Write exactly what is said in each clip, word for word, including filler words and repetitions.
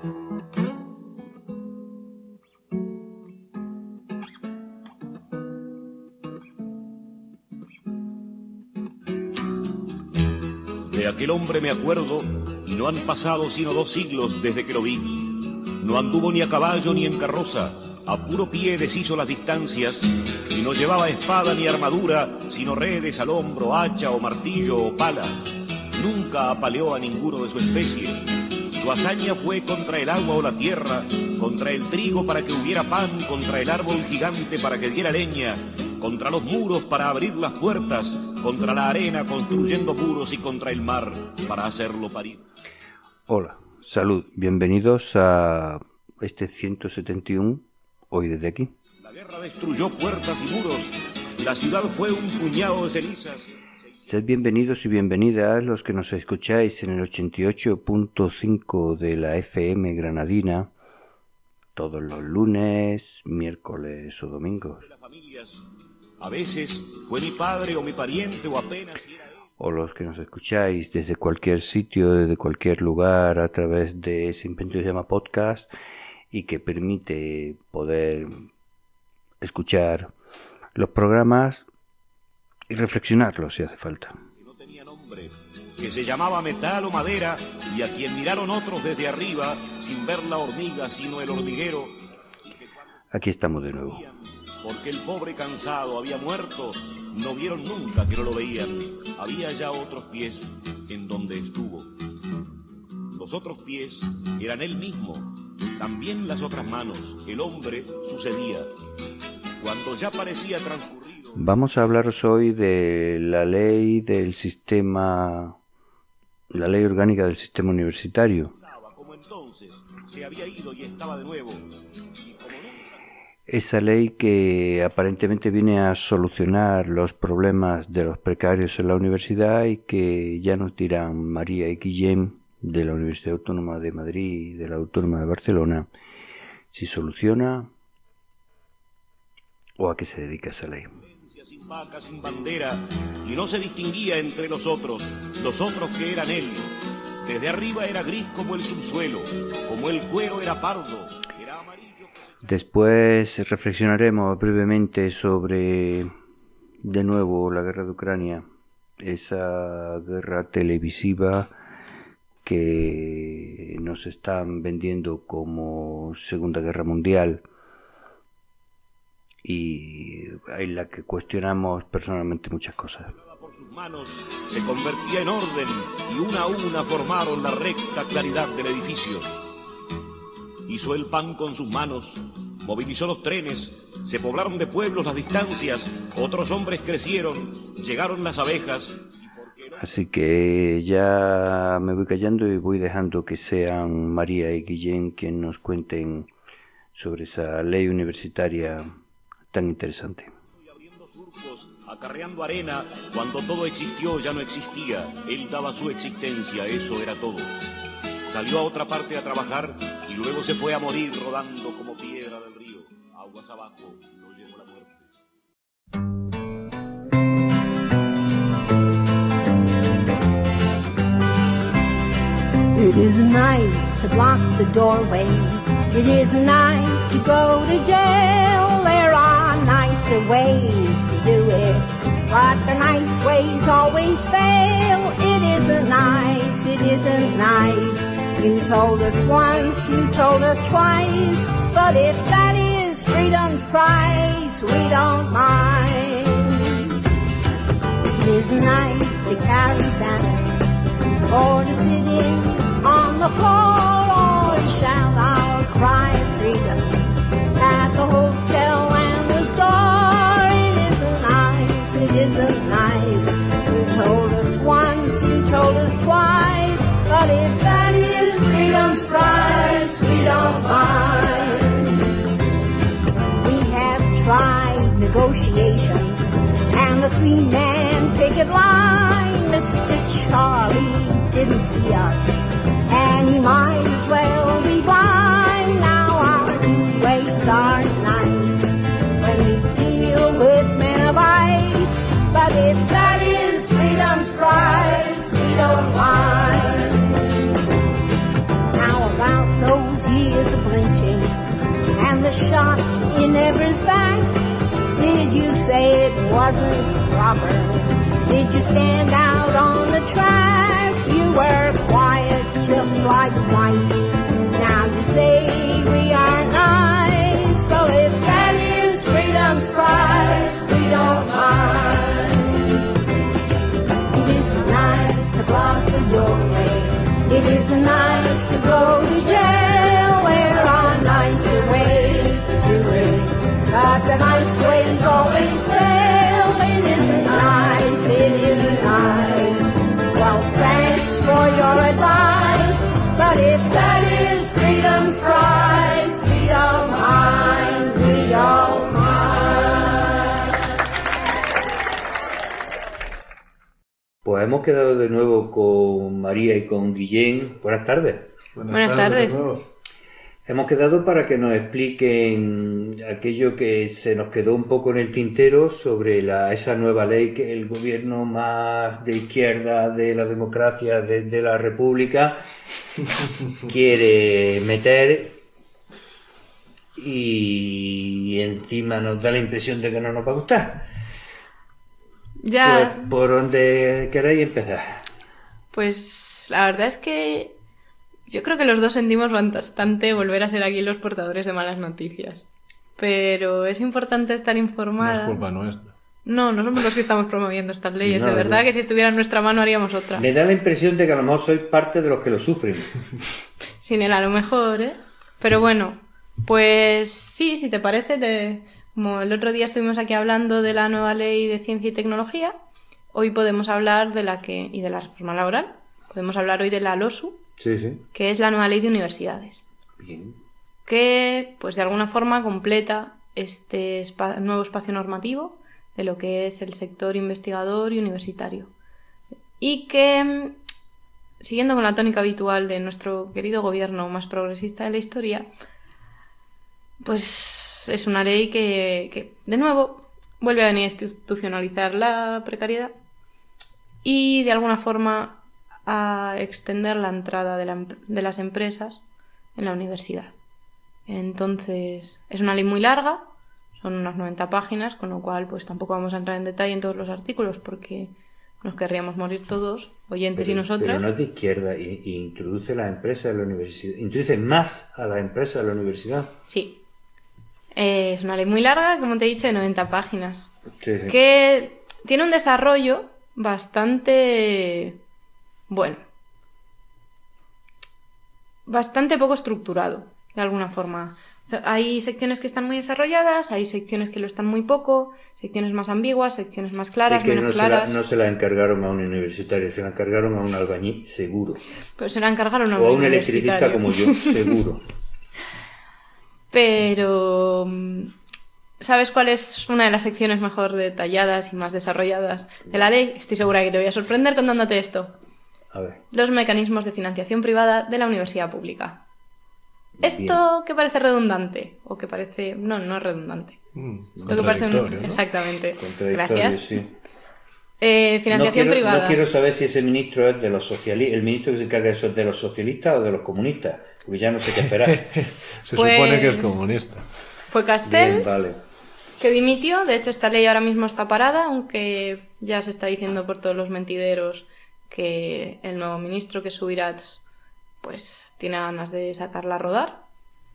De aquel hombre me acuerdo, y no han pasado sino dos siglos desde que lo vi. No anduvo ni a caballo ni en carroza, a puro pie deshizo las distancias, y no llevaba espada ni armadura, sino redes al hombro, hacha o martillo o pala. Nunca apaleó a ninguno de su especie. Su hazaña fue contra el agua o la tierra, contra el trigo para que hubiera pan, contra el árbol gigante para que diera leña, contra los muros para abrir las puertas, contra la arena construyendo muros y contra el mar para hacerlo parir. Hola, salud, bienvenidos a este ciento setenta y uno, hoy desde aquí. La guerra destruyó puertas y muros, la ciudad fue un puñado de cenizas. Sed bienvenidos y bienvenidas los que nos escucháis en el ochenta y ocho punto cinco de la F M granadina, todos los lunes, miércoles o domingos. A veces fue mi padre o mi pariente o apenas era él. O los que nos escucháis desde cualquier sitio, desde cualquier lugar, a través de ese invento que se llama podcast y que permite poder escuchar los programas y reflexionarlos si hace falta. Que no tenía nombre, que se llamaba metal o madera y a quien miraron otros desde arriba sin ver la hormiga sino el hormiguero. Aquí estamos de nuevo. Porque el pobre cansado había muerto, no vieron nunca que no lo veían. Había ya otros pies en donde estuvo. Los otros pies eran él mismo, también las otras manos. El hombre sucedía. Cuando ya parecía transcurrido... Vamos a hablaros hoy de la ley del sistema, la ley orgánica del sistema universitario. Como entonces se había ido y estaba de nuevo. Esa ley que aparentemente viene a solucionar los problemas de los precarios en la universidad y que ya nos dirán María y Guillem de la Universidad Autónoma de Madrid y de la Autónoma de Barcelona si soluciona o a qué se dedica esa ley. Sin vaca, sin bandera, y no se distinguía entre los otros, los otros que eran él. Desde arriba era gris como el subsuelo, como el cuero era pardo, era amarillo. Después reflexionaremos brevemente sobre, de nuevo, la guerra de Ucrania, esa guerra televisiva que nos están vendiendo como Segunda Guerra Mundial y en la que cuestionamos personalmente muchas cosas. Por sus manos se convertía en orden y una a una formaron la recta claridad del edificio. Hizo el pan con sus manos, movilizó los trenes, se poblaron de pueblos las distancias, otros hombres crecieron, llegaron las abejas. Así que ya me voy callando y voy dejando que sean María y Guillén quienes nos cuenten sobre esa ley universitaria tan interesante. Abriendo surcos, acarreando arena, cuando todo existió ya no existía, él daba su existencia, eso era todo. Salió a otra parte a trabajar y luego se fue a morir rodando como piedra del río. Aguas abajo lo llevó la muerte. It is nice to block the doorway. It is nice to go to jail. There are nicer ways to do it, but the nice ways always fail. It isn't nice, it isn't nice. You told us once, you told us twice, but if that is freedom's price, we don't mind. It is nice to carry down, or to sit in on the floor, or to shout our cry of freedom at the hotel and the store. It isn't nice, it isn't nice. You told us once, you told us twice, but if that is freedom's price, we don't mind. We have tried negotiation and the three-man picket line. Mister Charlie didn't see us, and he might as well be blind. Now our two ways are nice when we deal with men of ice, but if that is freedom's price, we don't mind. How about those the shot in Everett's back? Did you say it wasn't proper? Did you stand out on the track? You were quiet just like mice. Now you say we are nice. Well, if that is freedom's price, we don't mind. It isn't nice to block the doorway. It isn't nice to go to jail. There are nicer ways to do it, but the nice ways always fail. It isn't nice, it isn't nice. Well, thanks for your advice, but if that is freedom's price, we don't mind, we don't mind. Pues hemos quedado de nuevo con María y con Guillén. Buenas tardes. Buenas, Buenas tardes. tardes. Hemos quedado para que nos expliquen aquello que se nos quedó un poco en el tintero sobre la, esa nueva ley que el gobierno más de izquierda de la democracia, de, de la república, quiere meter, y encima nos da la impresión de que no nos va a gustar. Ya, Pues, ¿por dónde queréis empezar? pues la verdad es que yo creo que los dos sentimos bastante volver a ser aquí los portadores de malas noticias. Pero es importante estar No informada. es culpa nuestra. No, no somos los que estamos promoviendo estas leyes. No, de verdad no. que si estuviera en nuestra mano haríamos otra. Me da la impresión de que a lo mejor sois parte de los que lo sufren. Sin él a lo mejor, ¿eh? Pero bueno, pues sí, si te parece, te... como el otro día estuvimos aquí hablando de la nueva ley de ciencia y tecnología, hoy podemos hablar de la que... y de la reforma laboral. Podemos hablar hoy de la LOSU, Sí, sí. que es la nueva ley de universidades, Bien. que pues de alguna forma completa este espa- nuevo espacio normativo de lo que es el sector investigador y universitario. Y que, mm, siguiendo con la tónica habitual de nuestro querido gobierno más progresista de la historia, pues es una ley que, que de nuevo, vuelve a venir a institucionalizar la precariedad y de alguna forma a extender la entrada de, la em- de las empresas en la universidad. Entonces, es una ley muy larga, son unas noventa páginas, con lo cual pues tampoco vamos a entrar en detalle en todos los artículos porque nos querríamos morir todos, oyentes y nosotras. Pero no es de izquierda, y, y introduce las empresas en la universidad. Introduce más a las empresas en la universidad. Sí. Eh, es una ley muy larga, como te he dicho, de noventa páginas. Sí, sí. Que tiene un desarrollo bastante... bueno. Bastante poco estructurado, de alguna forma. Hay secciones que están muy desarrolladas, hay secciones que lo están muy poco, secciones más ambiguas, secciones más claras, Es que menos no se, la, claras. no se la encargaron a un universitario, se la encargaron a un albañil, seguro. Pues se la encargaron a O a un universitario. electricista como yo, seguro. Pero... ¿sabes cuál es una de las secciones mejor detalladas y más desarrolladas de la ley? Estoy segura que te voy a sorprender contándote esto. A ver. Los mecanismos de financiación privada de la universidad pública. Esto que parece redundante, o que parece... no, no es redundante. Mm, Esto que parece un... contradictorio, ¿no? Exactamente. Contradictorio, Gracias. sí. Eh, No financiación quiero, privada. no quiero saber si ese ministro es de los socialistas, el ministro que se encarga de eso es de los socialistas o de los comunistas, porque ya no sé qué esperar. Se Pues- supone que es comunista. Fue Bien, Castells, vale. que dimitió. De hecho, esta ley ahora mismo está parada, aunque ya se está diciendo por todos los mentideros que el nuevo ministro, que es Subirats, pues tiene ganas de sacarla a rodar.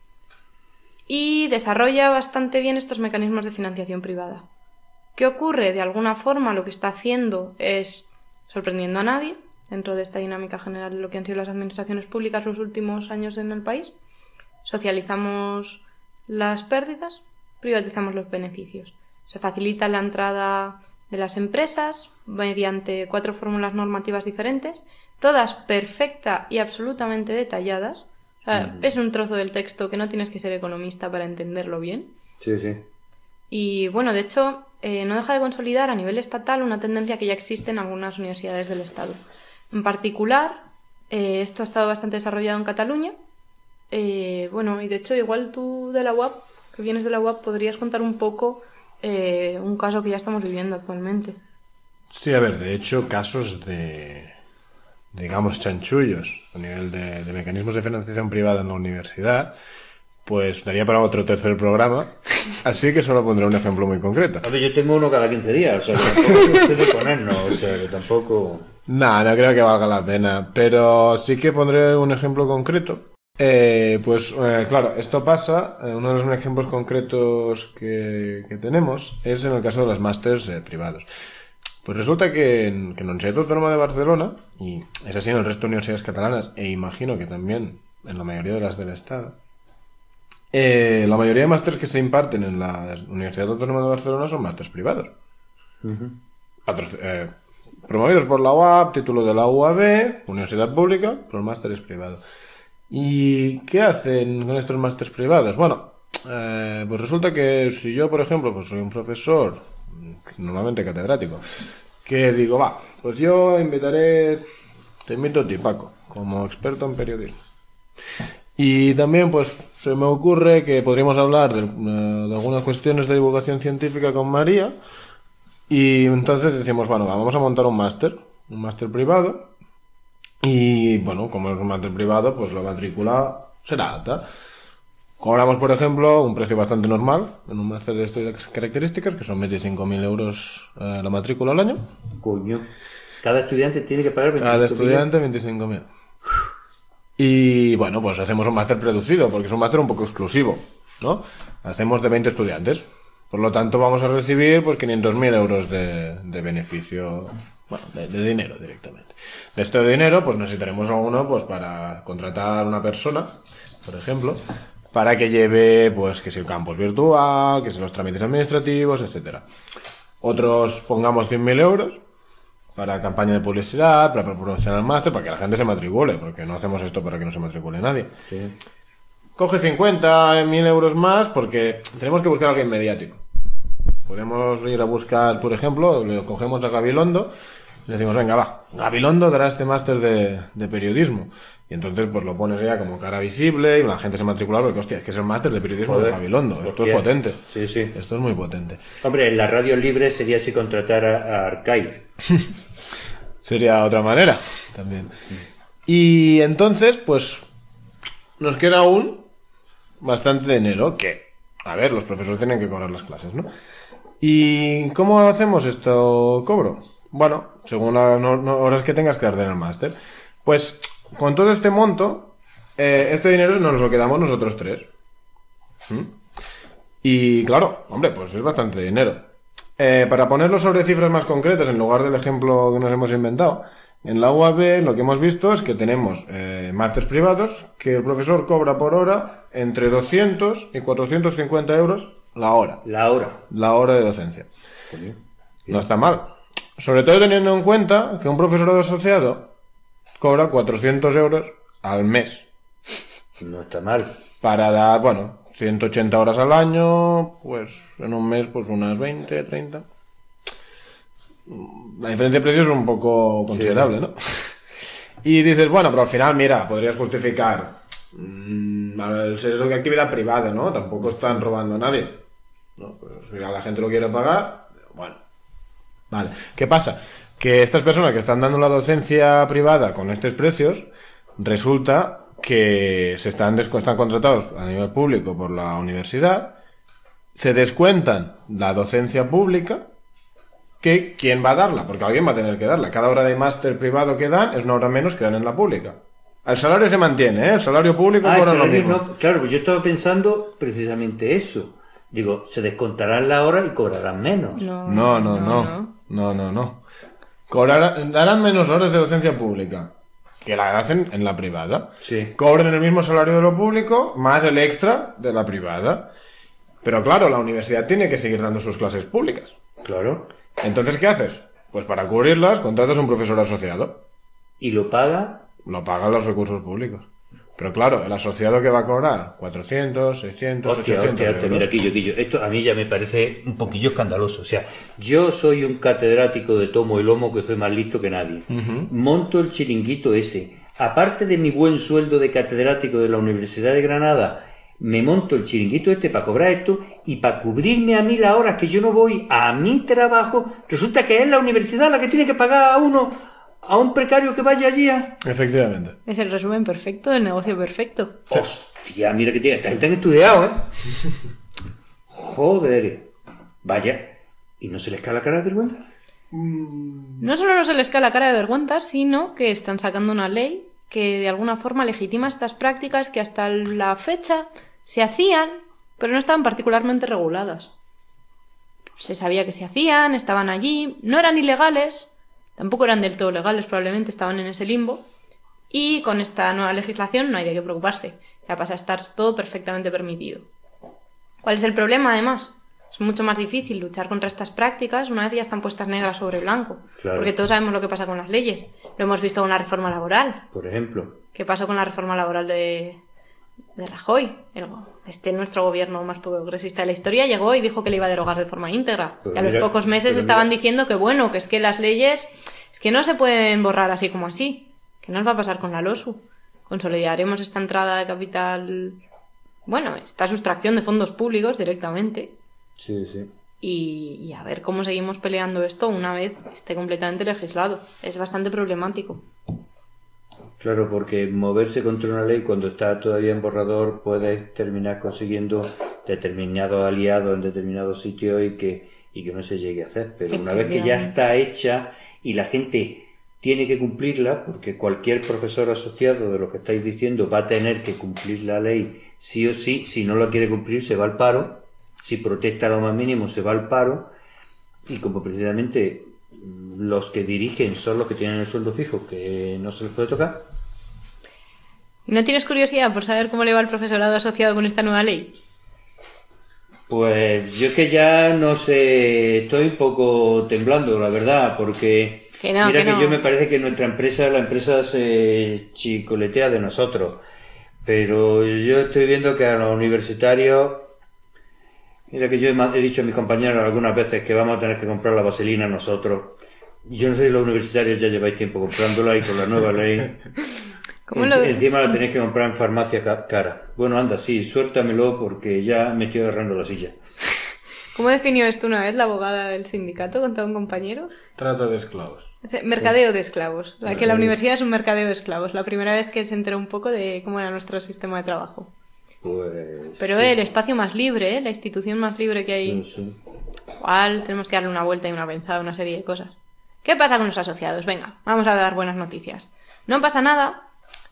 Y desarrolla bastante bien estos mecanismos de financiación privada. ¿Qué ocurre? De alguna forma lo que está haciendo es, sorprendiendo a nadie, dentro de esta dinámica general de lo que han sido las administraciones públicas los últimos años en el país, socializamos las pérdidas, privatizamos los beneficios. Se facilita la entrada de las empresas mediante cuatro fórmulas normativas diferentes, todas perfecta y absolutamente detalladas. O sea, Ujú. es un trozo del texto que no tienes que ser economista para entenderlo bien. Sí, sí. Y bueno, de hecho, eh, no deja de consolidar a nivel estatal una tendencia que ya existe en algunas universidades del Estado. En particular, eh, esto ha estado bastante desarrollado en Cataluña. Eh, bueno, y de hecho, igual tú de la U A P, que vienes de la U A P, podrías contar un poco eh, un caso que ya estamos viviendo actualmente. Sí, a ver, de hecho, casos de, digamos, chanchullos a nivel de, de mecanismos de financiación privada en la universidad, pues daría para otro tercer programa, así que solo pondré un ejemplo muy concreto. A ver, yo tengo uno cada quince días, o sea, que tampoco es de ponernos, o sea, que tampoco... No, no creo que valga la pena, pero sí que pondré un ejemplo concreto. Eh, pues eh, claro, esto pasa, eh, uno de los ejemplos concretos que, que tenemos es en el caso de los másters eh, privados. Pues resulta que en, que en la Universidad Autónoma de Barcelona, y es así en el resto de universidades catalanas, e imagino que también en la mayoría de las del Estado, eh, la mayoría de másters que se imparten en la Universidad Autónoma de Barcelona son másters privados. Uh-huh. Patro- eh, promovidos por la U A P, título de la U A B, universidad pública, pero el máster es privado. ¿Y qué hacen con estos másters privados? Bueno, eh, pues resulta que si yo, por ejemplo, pues soy un profesor, normalmente catedrático, que digo, va, pues yo invitaré, te invito a ti, Paco, como experto en periodismo. Y también, pues, se me ocurre que podríamos hablar de, de algunas cuestiones de divulgación científica con María, y entonces decimos, bueno, vamos a montar un máster, un máster privado. Y bueno, como es un máster privado, pues la matrícula será alta. Cobramos, por ejemplo, un precio bastante normal en un máster de estas características, que son veinticinco mil euros eh, la matrícula al año. Coño. Cada estudiante tiene que pagar veinticinco mil. Cada estudiante veinticinco mil. Y bueno, pues hacemos un máster reducido, porque es un máster un poco exclusivo, ¿no? Hacemos de veinte estudiantes. Por lo tanto, vamos a recibir pues quinientos mil euros de, de beneficio. Bueno, de, de dinero directamente. De este dinero, pues necesitaremos a uno pues para contratar a una persona, por ejemplo, para que lleve, pues, que si el campus virtual, que si los trámites administrativos, etcétera. Otros pongamos cien mil euros para campaña de publicidad, para promocionar el máster, para que la gente se matricule, porque no hacemos esto para que no se matricule nadie. Sí. Coge cincuenta mil euros más porque tenemos que buscar a alguien mediático. Podemos ir a buscar, por ejemplo, le cogemos a Gabilondo y le decimos, venga, va, Gabilondo dará este máster de, de periodismo. Y entonces pues lo pones ya como cara visible y la gente se matricula porque, hostia, es que es el máster de periodismo Joder, de Gabilondo. Esto hostia. es potente. Sí, sí. Esto es muy potente. Hombre, en la radio libre sería si contratara a Arcaiz. Sería otra manera también. Y entonces, pues, nos queda aún bastante dinero que, a ver, los profesores tienen que cobrar las clases, ¿no? ¿Y cómo hacemos esto cobro? Bueno, según las no, no, horas que tengas que dar en el máster. Pues con todo este monto, eh, este dinero nos lo quedamos nosotros tres. ¿Mm? Y claro, hombre, pues es bastante dinero. Eh, para ponerlo sobre cifras más concretas, en lugar del ejemplo que nos hemos inventado, en la U A B lo que hemos visto es que tenemos eh, másters privados que el profesor cobra por hora entre doscientos y cuatrocientos cincuenta euros la hora. La hora. La hora de docencia. Bien. No está mal. Sobre todo teniendo en cuenta que un profesorado asociado cobra cuatrocientos euros al mes. No está mal. Para dar, bueno, ciento ochenta horas al año, pues en un mes pues unas veinte, treinta. La diferencia de precios es un poco considerable, sí, ¿no? Y dices, bueno, pero al final, mira, podrías justificar mmm, el ser de actividad privada, ¿no? Tampoco están robando a nadie, ¿no? Pues si la gente lo quiere pagar, bueno. Vale, ¿qué pasa? Que estas personas que están dando la docencia privada con estos precios, resulta que se están, están contratados a nivel público por la universidad, se descuentan la docencia pública, que ¿quién va a darla? Porque alguien va a tener que darla. Cada hora de máster privado que dan es una hora menos que dan en la pública. El salario se mantiene, ¿eh? El salario público ah, cobra lo mismo. No, claro, pues yo estaba pensando precisamente eso. Digo, se descontarán la hora y cobrarán menos. No, no, no. No, no, no. no, no. Cobrarán, darán menos horas de docencia pública que la hacen en la privada. Sí. Cobran el mismo salario de lo público más el extra de la privada. Pero claro, la universidad tiene que seguir dando sus clases públicas. Claro. Entonces, ¿qué haces? Pues para cubrirlas, contratas un profesor asociado. ¿Y lo paga? Lo pagan los recursos públicos. Pero claro, el asociado que va a cobrar cuatrocientos, seiscientos, hostia, ochocientos hostia, hostia, mira, Quillo, Quillo, esto a mí ya me parece un poquillo escandaloso. O sea, yo soy un catedrático de tomo y lomo que soy más listo que nadie. Uh-huh. Monto el chiringuito ese. Aparte de mi buen sueldo de catedrático de la Universidad de Granada, me monto el chiringuito este para cobrar esto y para cubrirme a mí las horas que yo no voy a mi trabajo. Resulta que es la universidad la que tiene que pagar a uno a un precario que vaya allí a... Efectivamente. Es el resumen perfecto del negocio perfecto. Hostia, mira que tiene. Esta gente han estudiado, ¿eh? Joder. Vaya. ¿Y no se les cae la cara de vergüenza? No solo no se les cae la cara de vergüenza, sino que están sacando una ley que de alguna forma legitima estas prácticas que hasta la fecha se hacían, pero no estaban particularmente reguladas. Se sabía que se hacían, estaban allí, no eran ilegales, tampoco eran del todo legales, probablemente estaban en ese limbo, y con esta nueva legislación no hay de qué preocuparse, ya pasa a estar todo perfectamente permitido. ¿Cuál es el problema, además? Es mucho más difícil luchar contra estas prácticas una vez ya están puestas negras sobre blanco, Claro. porque todos sabemos lo que pasa con las leyes. Lo hemos visto con la reforma laboral. Por ejemplo. ¿Qué pasó con la reforma laboral de, de Rajoy? El, este nuestro gobierno más progresista de la historia llegó y dijo que le iba a derogar de forma íntegra. Pero y a los mira- pocos meses pero estaban mira- diciendo que bueno, que es que las leyes es que no se pueden borrar así como así. ¿Qué nos va a pasar con la LOSU? Consolidaremos esta entrada de capital, bueno, esta sustracción de fondos públicos directamente. Sí, sí. Y, y a ver cómo seguimos peleando esto una vez esté completamente legislado. Es bastante problemático. Claro, porque moverse contra una ley cuando está todavía en borrador puedes terminar consiguiendo determinados aliados en determinados sitios y que, y que no se llegue a hacer. Pero una vez que ya está hecha y la gente tiene que cumplirla, porque cualquier profesor asociado de lo que estáis diciendo va a tener que cumplir la ley sí o sí. Si no la quiere cumplir se va al paro, si protesta lo más mínimo se va al paro, y como precisamente los que dirigen son los que tienen el sueldo fijo, que no se les puede tocar. ¿Y no tienes curiosidad por saber cómo le va al profesorado asociado con esta nueva ley? Pues yo es que ya no sé, estoy un poco temblando, la verdad, porque Que no, mira que que, no. yo me parece que nuestra empresa, la empresa se chicoletea de nosotros, pero yo estoy viendo que a los universitarios, mira que yo he, ma- he dicho a mis compañeros algunas veces que vamos a tener que comprar la vaselina nosotros. Yo no sé si los universitarios ya lleváis tiempo comprándola y con la nueva ley... ¿Cómo En- lo- Encima la tenéis que comprar en farmacia ca- cara. Bueno, anda, sí, suéltamelo porque ya me estoy agarrando la silla. ¿Cómo definió esto una vez la abogada del sindicato contra un compañero? Trata de esclavos. Dice, mercadeo de esclavos. La que la universidad es un mercadeo de esclavos. La primera vez que se enteró un poco de cómo era nuestro sistema de trabajo. Pues... Pero sí, el espacio más libre, ¿eh? La institución más libre que hay. sí, sí. Igual tenemos que darle una vuelta y una pensada, una serie de cosas. ¿Qué pasa con los asociados? Venga, vamos a dar buenas noticias. No pasa nada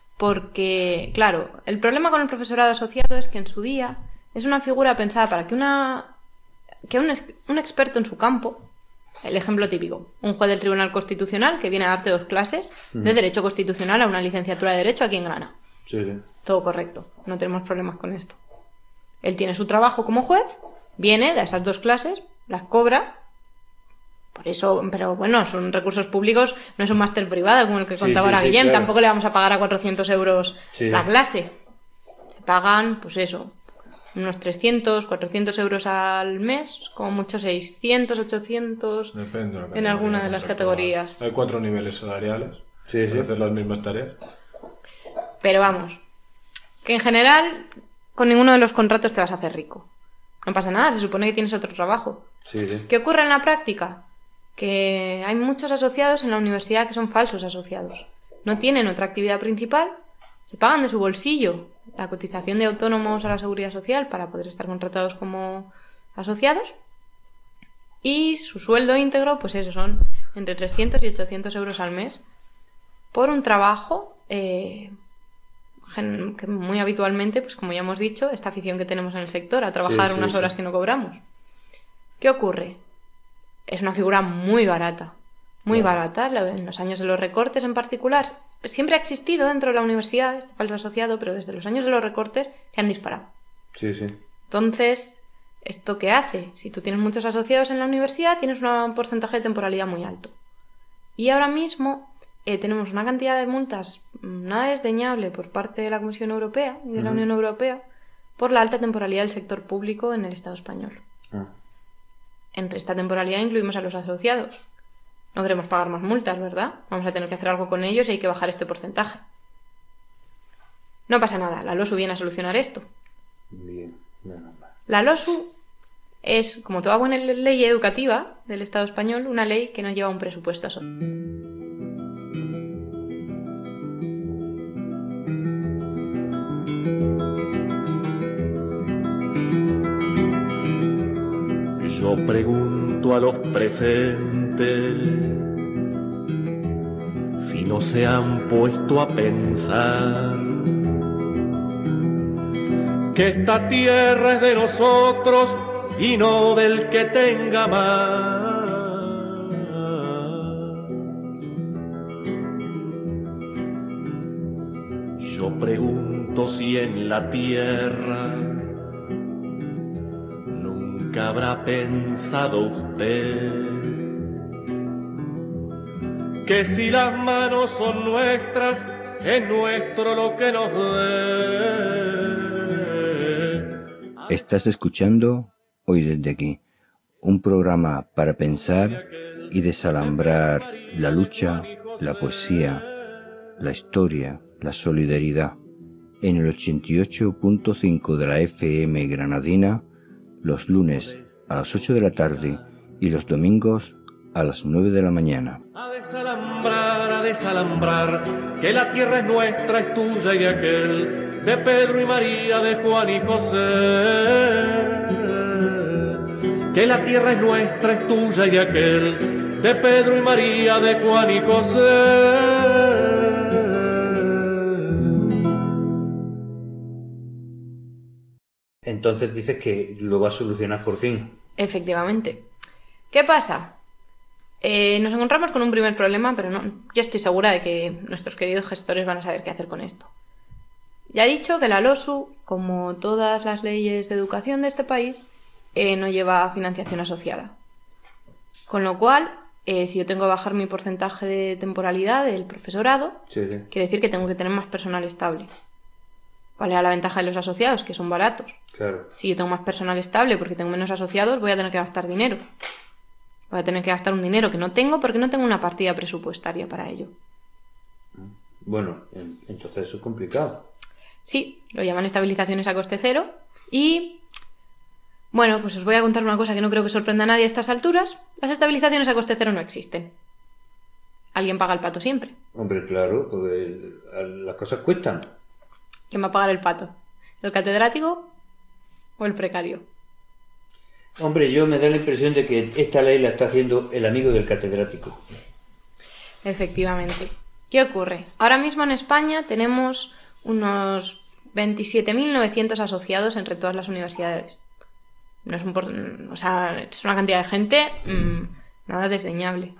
porque, claro, el problema con el profesorado asociado es que en su día es una figura pensada para que una que un, ex- un experto en su campo, el ejemplo típico, un juez del Tribunal Constitucional que viene a darte dos clases de Derecho Constitucional a una licenciatura de Derecho aquí en Granada. Sí, sí. Todo correcto, no tenemos problemas con esto. Él tiene su trabajo como juez, viene, da esas dos clases, las cobra. Por eso, pero bueno, son recursos públicos, no es un máster privado como el que Sí, contaba sí, ahora sí, Guillem, claro. tampoco le vamos a pagar a cuatrocientos euros Sí. la clase. Se pagan, pues eso, unos trescientos, cuatrocientos euros al mes, como mucho seiscientos, ochocientos. Depende de la En categoría alguna de las contractual. categorías. Hay cuatro niveles salariales. Sí, sí. Para hacer las mismas tareas. Pero vamos, que en general con ninguno de los contratos te vas a hacer rico. No pasa nada, se supone que tienes otro trabajo. Sí, sí. ¿Qué ocurre en la práctica? Que hay muchos asociados en la universidad que son falsos asociados. No tienen otra actividad principal, se pagan de su bolsillo la cotización de autónomos a la seguridad social para poder estar contratados como asociados y su sueldo íntegro, pues eso, son entre trescientos y ochocientos euros al mes por un trabajo eh, gen- que muy habitualmente, pues como ya hemos dicho, esta afición que tenemos en el sector a trabajar Sí, sí, unas sí. horas que no cobramos. ¿Qué ocurre? Es una figura muy barata, muy Claro. barata. Lo- En los años de los recortes en particular, siempre ha existido dentro de la universidad este falso asociado, pero desde los años de los recortes se han disparado. Sí, sí. Entonces, ¿esto qué hace? Si tú tienes muchos asociados en la universidad, tienes un porcentaje de temporalidad muy alto. Y ahora mismo eh, tenemos una cantidad de multas mm, nada desdeñable por parte de la Comisión Europea y de la Ujú. Unión Europea por la alta temporalidad del sector público en el Estado español. Ah. Entre esta temporalidad incluimos a los asociados. No queremos pagar más multas, ¿verdad? Vamos a tener que hacer algo con ellos y hay que bajar este porcentaje. No pasa nada, la LOSU viene a solucionar esto. Bien. Menos mal. La LOSU es, como toda buena ley educativa del Estado español, una ley que no lleva un presupuesto asociado. Yo pregunto a los presentes si no se han puesto a pensar que esta tierra es de nosotros y no del que tenga más. Yo pregunto si en la tierra nunca habrá pensado usted que si las manos son nuestras, es nuestro lo que nos dé. Estás escuchando Hoy desde aquí, un programa para pensar y desalambrar la lucha, la poesía, la historia, la solidaridad. En el ochenta y ocho punto cinco de la F M granadina, los lunes a las ocho de la tarde y los domingos a las nueve de la mañana. A desalambrar, a desalambrar, que la tierra es nuestra, es tuya y de aquel, de Pedro y María, de Juan y José. Que la tierra es nuestra, es tuya y de aquel, de Pedro y María, de Juan y José. Entonces dices que lo va a solucionar por fin. Efectivamente. ¿Qué pasa? Eh, nos encontramos con un primer problema, pero no, yo estoy segura de que nuestros queridos gestores van a saber qué hacer con esto. Ya he dicho que la LOSU, como todas las leyes de educación de este país, eh, no lleva financiación asociada. Con lo cual, eh, si yo tengo que bajar mi porcentaje de temporalidad del profesorado, Sí, sí. quiere decir que tengo que tener más personal estable. ¿Cuál era la ventaja de los asociados? Que son baratos. Claro. Si yo tengo más personal estable porque tengo menos asociados, voy a tener que gastar dinero. Voy a tener que gastar un dinero que no tengo porque no tengo una partida presupuestaria para ello. Bueno, entonces eso es complicado. Sí, lo llaman estabilizaciones a coste cero. Y, bueno, pues os voy a contar una cosa que no creo que sorprenda a nadie a estas alturas. Las estabilizaciones a coste cero no existen. Alguien paga el pato siempre. Hombre, claro, porque las cosas cuestan. ¿Quién va a pagar el pato? ¿El catedrático o el precario? Hombre, yo me da la impresión de que esta ley la está haciendo el amigo del catedrático. Efectivamente. ¿Qué ocurre? Ahora mismo en España tenemos unos veintisiete mil novecientos asociados entre todas las universidades. No es un por... o sea, es una cantidad de gente mmm, nada desdeñable.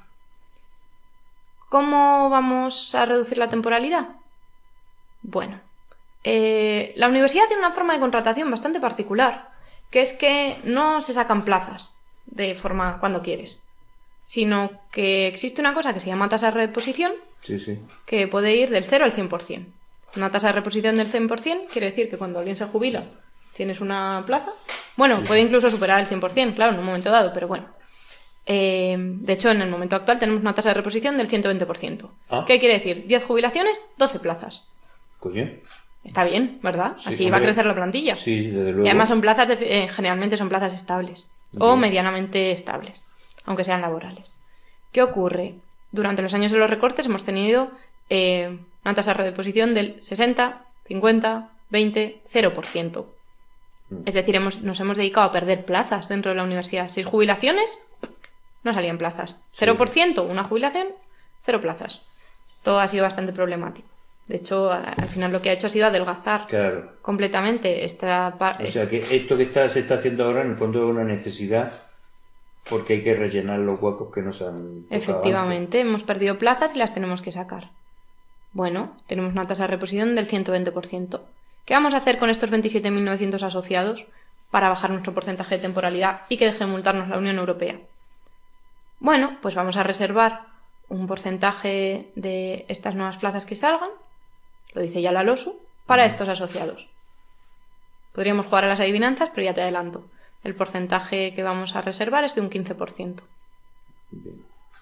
¿Cómo vamos a reducir la temporalidad? Bueno, eh, la universidad tiene una forma de contratación bastante particular, que es que no se sacan plazas de forma cuando quieres, sino que existe una cosa que se llama tasa de reposición, sí, sí. que puede ir del cero al cien por ciento. Una tasa de reposición del cien por ciento quiere decir que cuando alguien se jubila tienes una plaza. Bueno, sí, puede incluso superar el cien por ciento, claro, en un momento dado, pero bueno. Eh, de hecho, en el momento actual tenemos una tasa de reposición del ciento veinte por ciento. ¿Ah? ¿Qué quiere decir? diez jubilaciones, doce plazas. Coño. Está bien, ¿verdad? Sí, así hombre, va a crecer la plantilla. Sí, desde luego. Y además son plazas, de, eh, generalmente son plazas estables. Bien. O medianamente estables, aunque sean laborales. ¿Qué ocurre? Durante los años de los recortes hemos tenido eh, una tasa de reposición del sesenta, cincuenta, veinte, cero por ciento. Mm. Es decir, hemos, nos hemos dedicado a perder plazas dentro de la universidad. Seis jubilaciones, no salían plazas. cero por ciento, una jubilación, cero plazas. Esto ha sido bastante problemático. De hecho, al final lo que ha hecho ha sido adelgazar claro. completamente esta parte. O sea, que esto que está, se está haciendo ahora en el fondo es una necesidad porque hay que rellenar los huecos que nos han tocado Efectivamente, antes. Hemos perdido plazas y las tenemos que sacar. Bueno, tenemos una tasa de reposición del ciento veinte por ciento. ¿Qué vamos a hacer con estos veintisiete mil novecientos asociados para bajar nuestro porcentaje de temporalidad y que deje de multarnos la Unión Europea? Bueno, pues vamos a reservar un porcentaje de estas nuevas plazas que salgan, lo dice ya la LOSU, para estos asociados. Podríamos jugar a las adivinanzas, pero ya te adelanto. El porcentaje que vamos a reservar es de un quince por ciento. Bien.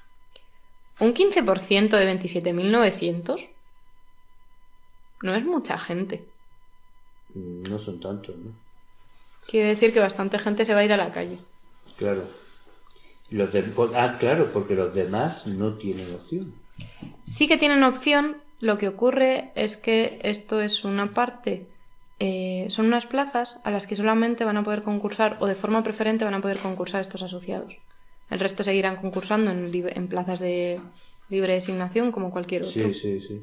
Un quince por ciento de veintisiete mil novecientos no es mucha gente. No son tantos, ¿no? Quiere decir que bastante gente se va a ir a la calle. Claro. Los de... Ah, claro, porque los demás no tienen opción. Sí que tienen opción. Lo que ocurre es que esto es una parte eh, son unas plazas a las que solamente van a poder concursar, o de forma preferente van a poder concursar estos asociados. El resto seguirán concursando en, en plazas de libre designación como cualquier otro. Sí, sí, sí.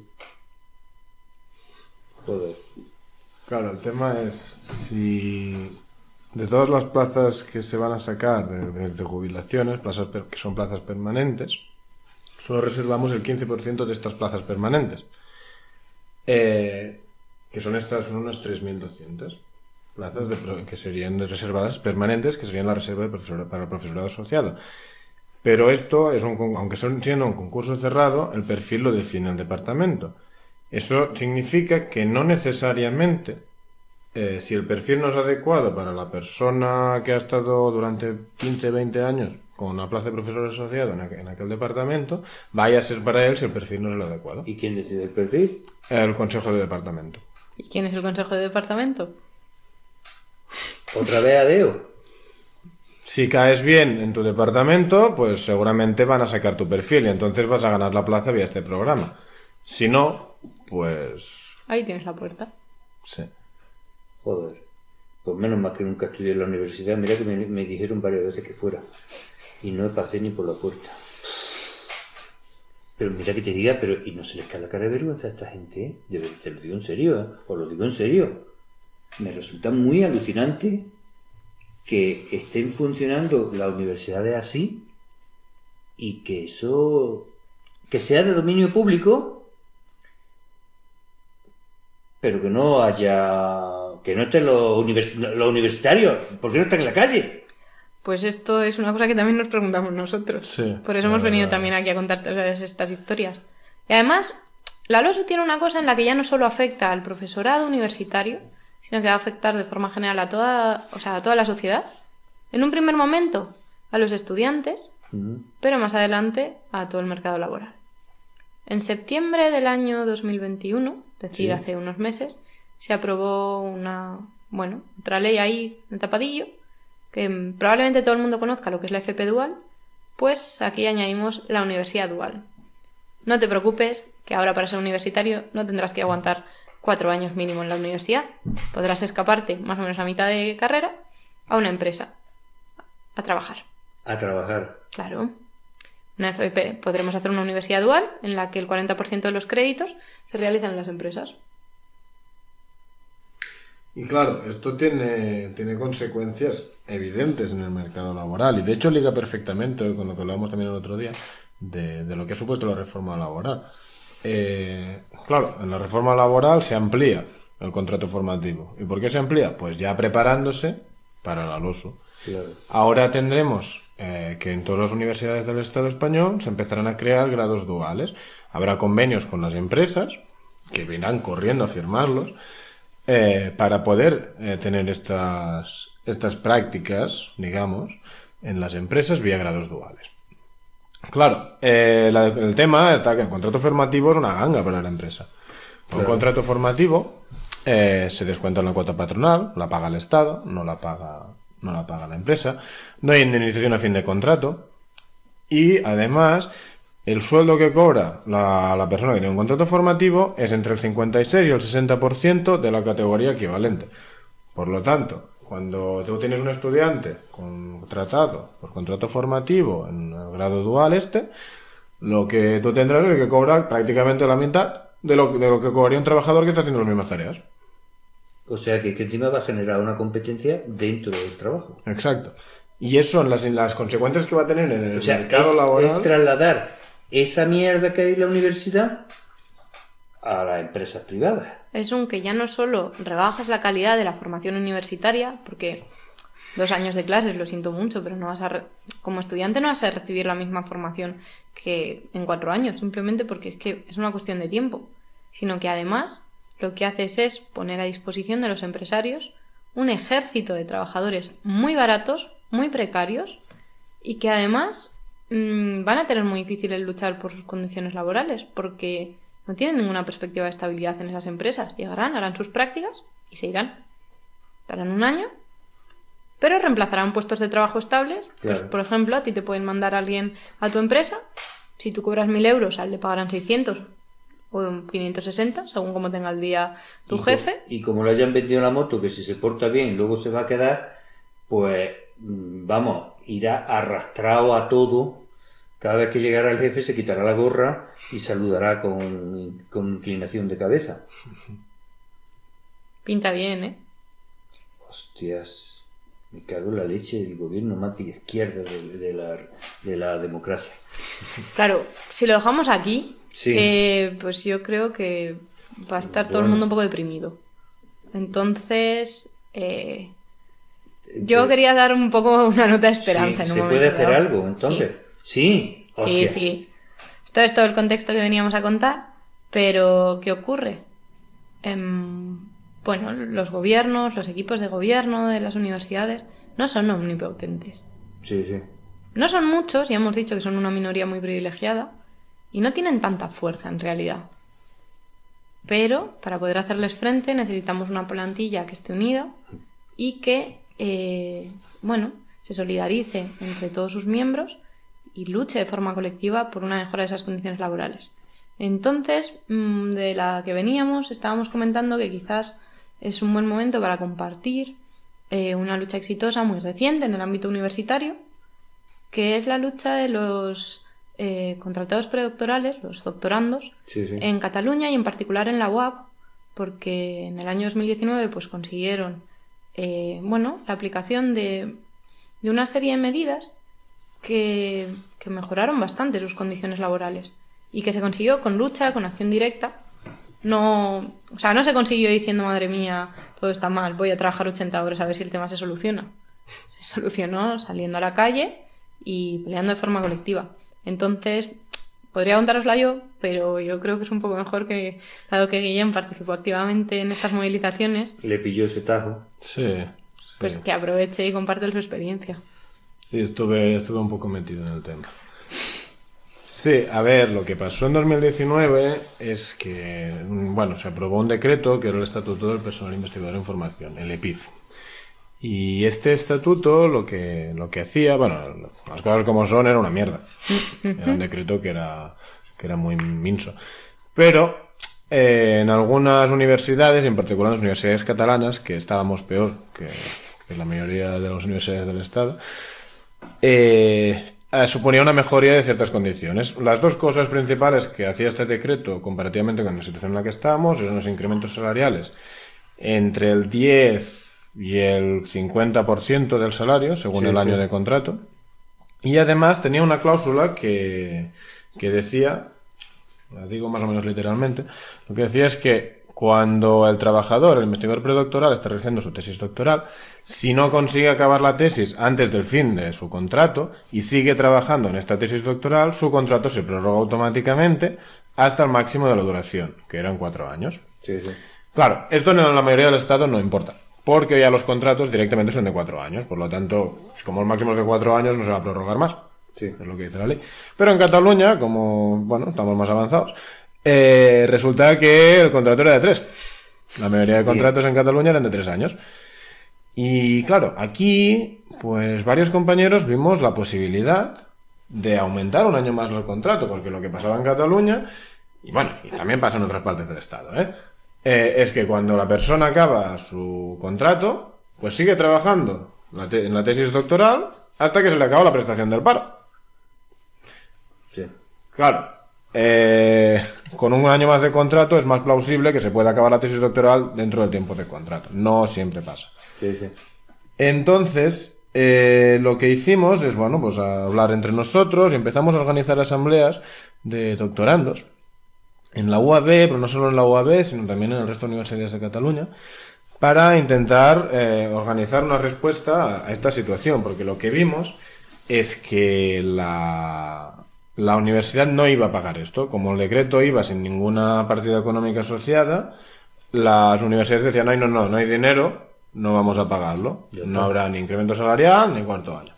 Joder. Claro, el tema es si de todas las plazas que se van a sacar de, de, de jubilaciones, plazas per, que son plazas permanentes, solo reservamos el quince por ciento de estas plazas permanentes. Eh, que son estas, son unas tres mil doscientas plazas de, que serían reservadas permanentes, que serían la reserva de profesor, para el profesorado asociado. Pero esto, es un, aunque son siendo un concurso cerrado, el perfil lo define el departamento. Eso significa que no necesariamente, eh, si el perfil no es adecuado para la persona que ha estado durante quince, veinte años con una plaza de profesor asociado en aquel, en aquel departamento, vaya a ser para él si el perfil no es el adecuado. ¿Y quién decide el perfil? El consejo de departamento. ¿Y quién es el consejo de departamento? ¿Otra vez Adeo? Si caes bien en tu departamento, pues seguramente van a sacar tu perfil y entonces vas a ganar la plaza vía este programa. Si no, pues... Ahí tienes la puerta. Sí. Joder. Pues menos mal que nunca estudié en la universidad. Mira que me, me dijeron varias veces que fuera. Y no pasé ni por la puerta. Pero mira que te diga, pero... Y no se les cae la cara de vergüenza a esta gente, ¿eh? De, te lo digo en serio, ¿eh? Os lo digo en serio. Me resulta muy alucinante que estén funcionando las universidades así y que eso... que sea de dominio público... pero que no haya... que no estén los, univers... los universitarios. ¿Por qué no están en la calle? Pues esto es una cosa que también nos preguntamos nosotros. Sí, Por eso hemos verdad. venido también aquí a contarte estas historias. Y además, la LOSU tiene una cosa en la que ya no solo afecta al profesorado universitario, sino que va a afectar de forma general a toda, o sea, a toda la sociedad. En un primer momento, a los estudiantes, uh-huh. pero más adelante a todo el mercado laboral. En septiembre del año dos mil veintiuno, es decir, sí. hace unos meses, se aprobó una, bueno, otra ley ahí de tapadillo, que probablemente todo el mundo conozca lo que es la F P dual, pues aquí añadimos la universidad dual. No te preocupes, que ahora para ser universitario no tendrás que aguantar cuatro años mínimo en la universidad. Podrás escaparte más o menos a mitad de carrera a una empresa, a trabajar. A trabajar. Claro. Una F P, podremos hacer una universidad dual en la que el cuarenta por ciento de los créditos se realizan en las empresas. Y claro, esto tiene, tiene consecuencias evidentes en el mercado laboral y de hecho liga perfectamente con lo que hablábamos también el otro día de, de lo que ha supuesto la reforma laboral. Eh, claro, en la reforma laboral se amplía el contrato formativo. ¿Y por qué se amplía? Pues ya preparándose para la LOSU. Claro. Ahora tendremos eh, que en todas las universidades del Estado español se empezarán a crear grados duales. Habrá convenios con las empresas que vendrán corriendo a firmarlos eh, para poder eh, tener estas, estas prácticas, digamos, en las empresas vía grados duales. Claro, eh, la, el tema está que el contrato formativo es una ganga para la empresa. Con un contrato formativo eh, se descuenta la cuota patronal, la paga el Estado, no la paga, no la paga la empresa, no hay indemnización a fin de contrato y además el sueldo que cobra la, la persona que tiene un contrato formativo es entre el cincuenta y seis y el sesenta por ciento de la categoría equivalente. Por lo tanto, cuando tú tienes un estudiante contratado por contrato formativo en el grado dual este, lo que tú tendrás es que cobra prácticamente la mitad de lo, de lo que cobraría un trabajador que está haciendo las mismas tareas. O sea que, que encima va a generar una competencia dentro del trabajo. Exacto. Y eso son las, las consecuencias que va a tener en el o sea, mercado es, laboral. Es trasladar esa mierda que hay en la universidad a las empresas privadas. Es un que ya no solo rebajas la calidad de la formación universitaria, porque dos años de clases, lo siento mucho, pero no vas a re- como estudiante no vas a recibir la misma formación que en cuatro años, simplemente porque es que es una cuestión de tiempo, sino que además lo que haces es poner a disposición de los empresarios un ejército de trabajadores muy baratos, muy precarios, y que además mmm, van a tener muy difícil el luchar por sus condiciones laborales, porque no tienen ninguna perspectiva de estabilidad en esas empresas. Llegarán, harán sus prácticas y se irán. Estarán un año, pero reemplazarán puestos de trabajo estables. Claro. Pues, por ejemplo, a ti te pueden mandar a alguien a tu empresa. Si tú cobras mil euros, a él le pagarán seiscientos o en quinientos sesenta, según como tenga el día tu y jefe. Co- y como le hayan vendido la moto, que si se porta bien luego se va a quedar, pues vamos, irá arrastrado a todo. Cada vez que llegará el jefe se quitará la gorra y saludará con, con inclinación de cabeza. Pinta bien, ¿eh? Hostias, me cago en la leche del gobierno más de izquierda de, de, la, de la democracia. Claro, si lo dejamos aquí, Sí. eh, pues yo creo que va a estar todo el mundo un poco deprimido. Entonces, eh, yo quería dar un poco una nota de esperanza Sí, en un ¿se momento puede hacer dado. algo entonces? Sí. Sí, Hostia. sí. Esto es todo el contexto que veníamos a contar, pero ¿qué ocurre? Em, bueno, los gobiernos, los equipos de gobierno de las universidades no son omnipotentes. Sí, sí. No son muchos, ya hemos dicho que son una minoría muy privilegiada, y no tienen tanta fuerza en realidad. Pero para poder hacerles frente necesitamos una plantilla que esté unida y que, eh, bueno, se solidarice entre todos sus miembros y luche de forma colectiva por una mejora de esas condiciones laborales. Entonces, de la que veníamos, estábamos comentando que quizás es un buen momento para compartir eh, una lucha exitosa muy reciente en el ámbito universitario, que es la lucha de los eh, contratados predoctorales, los doctorandos, Sí, sí. en Cataluña y en particular en la U A B, porque en el año dos mil diecinueve pues, consiguieron eh, bueno, la aplicación de, de una serie de medidas que, que mejoraron bastante sus condiciones laborales y que se consiguió con lucha, con acción directa. No, o sea, no se consiguió diciendo, madre mía, todo está mal, voy a trabajar ochenta horas a ver si el tema se soluciona. Se solucionó saliendo a la calle y peleando de forma colectiva. Entonces, podría contárosla yo, pero yo creo que es un poco mejor que, dado que Guillem participó activamente en estas movilizaciones, Le pilló ese tajo. Sí, sí. pues que aproveche y comparte su experiencia. Sí, estuve, estuve un poco metido en el tema. Sí, a ver, lo que pasó en dos mil diecinueve es que, bueno, se aprobó un decreto que era el Estatuto del Personal Investigador en Formación, el E P I F. Y este estatuto lo que, lo que hacía, bueno, las cosas como son, era una mierda. Era un decreto que era, que era muy minso. Pero eh, en algunas universidades, y en particular en las universidades catalanas, que estábamos peor que, que la mayoría de las universidades del Estado, eh, eh, suponía una mejoría de ciertas condiciones. Las dos cosas principales que hacía este decreto comparativamente con la situación en la que estábamos eran los incrementos salariales entre el diez y el cincuenta por ciento del salario, según Sí, el año sí. de contrato. Y además tenía una cláusula que, que decía, la digo más o menos literalmente, lo que decía es que cuando el trabajador, el investigador predoctoral, está realizando su tesis doctoral, si no consigue acabar la tesis antes del fin de su contrato y sigue trabajando en esta tesis doctoral, su contrato se prorroga automáticamente hasta el máximo de la duración, que eran cuatro años. Sí, sí. Claro, esto en la mayoría del Estado no importa, porque ya los contratos directamente son de cuatro años, por lo tanto, como el máximo es de cuatro años, no se va a prorrogar más. Sí. Es lo que dice la ley. Pero en Cataluña, como, bueno, estamos más avanzados, eh, resulta que el contrato era de tres. La mayoría de contratos en Cataluña eran de tres años. Y claro, aquí, pues varios compañeros vimos la posibilidad de aumentar un año más el contrato, porque lo que pasaba en Cataluña, y bueno, y también pasa en otras partes del Estado, ¿eh? Eh, es que cuando la persona acaba su contrato, pues sigue trabajando la te- en la tesis doctoral hasta que se le acaba la prestación del paro. Sí. Claro, eh, con un año más de contrato es más plausible que se pueda acabar la tesis doctoral dentro del tiempo de contrato. No siempre pasa. Sí, sí. Entonces, eh, lo que hicimos es, bueno, pues a hablar entre nosotros y empezamos a organizar asambleas de doctorandos en la U A B, pero no solo en la U A B, sino también en el resto de universidades de Cataluña, para intentar eh, organizar una respuesta a esta situación, porque lo que vimos es que la, la universidad no iba a pagar esto. Como el decreto iba sin ninguna partida económica asociada, las universidades decían, ay, no, no, no hay dinero, no vamos a pagarlo. Ya No está. habrá ni incremento salarial ni cuarto año.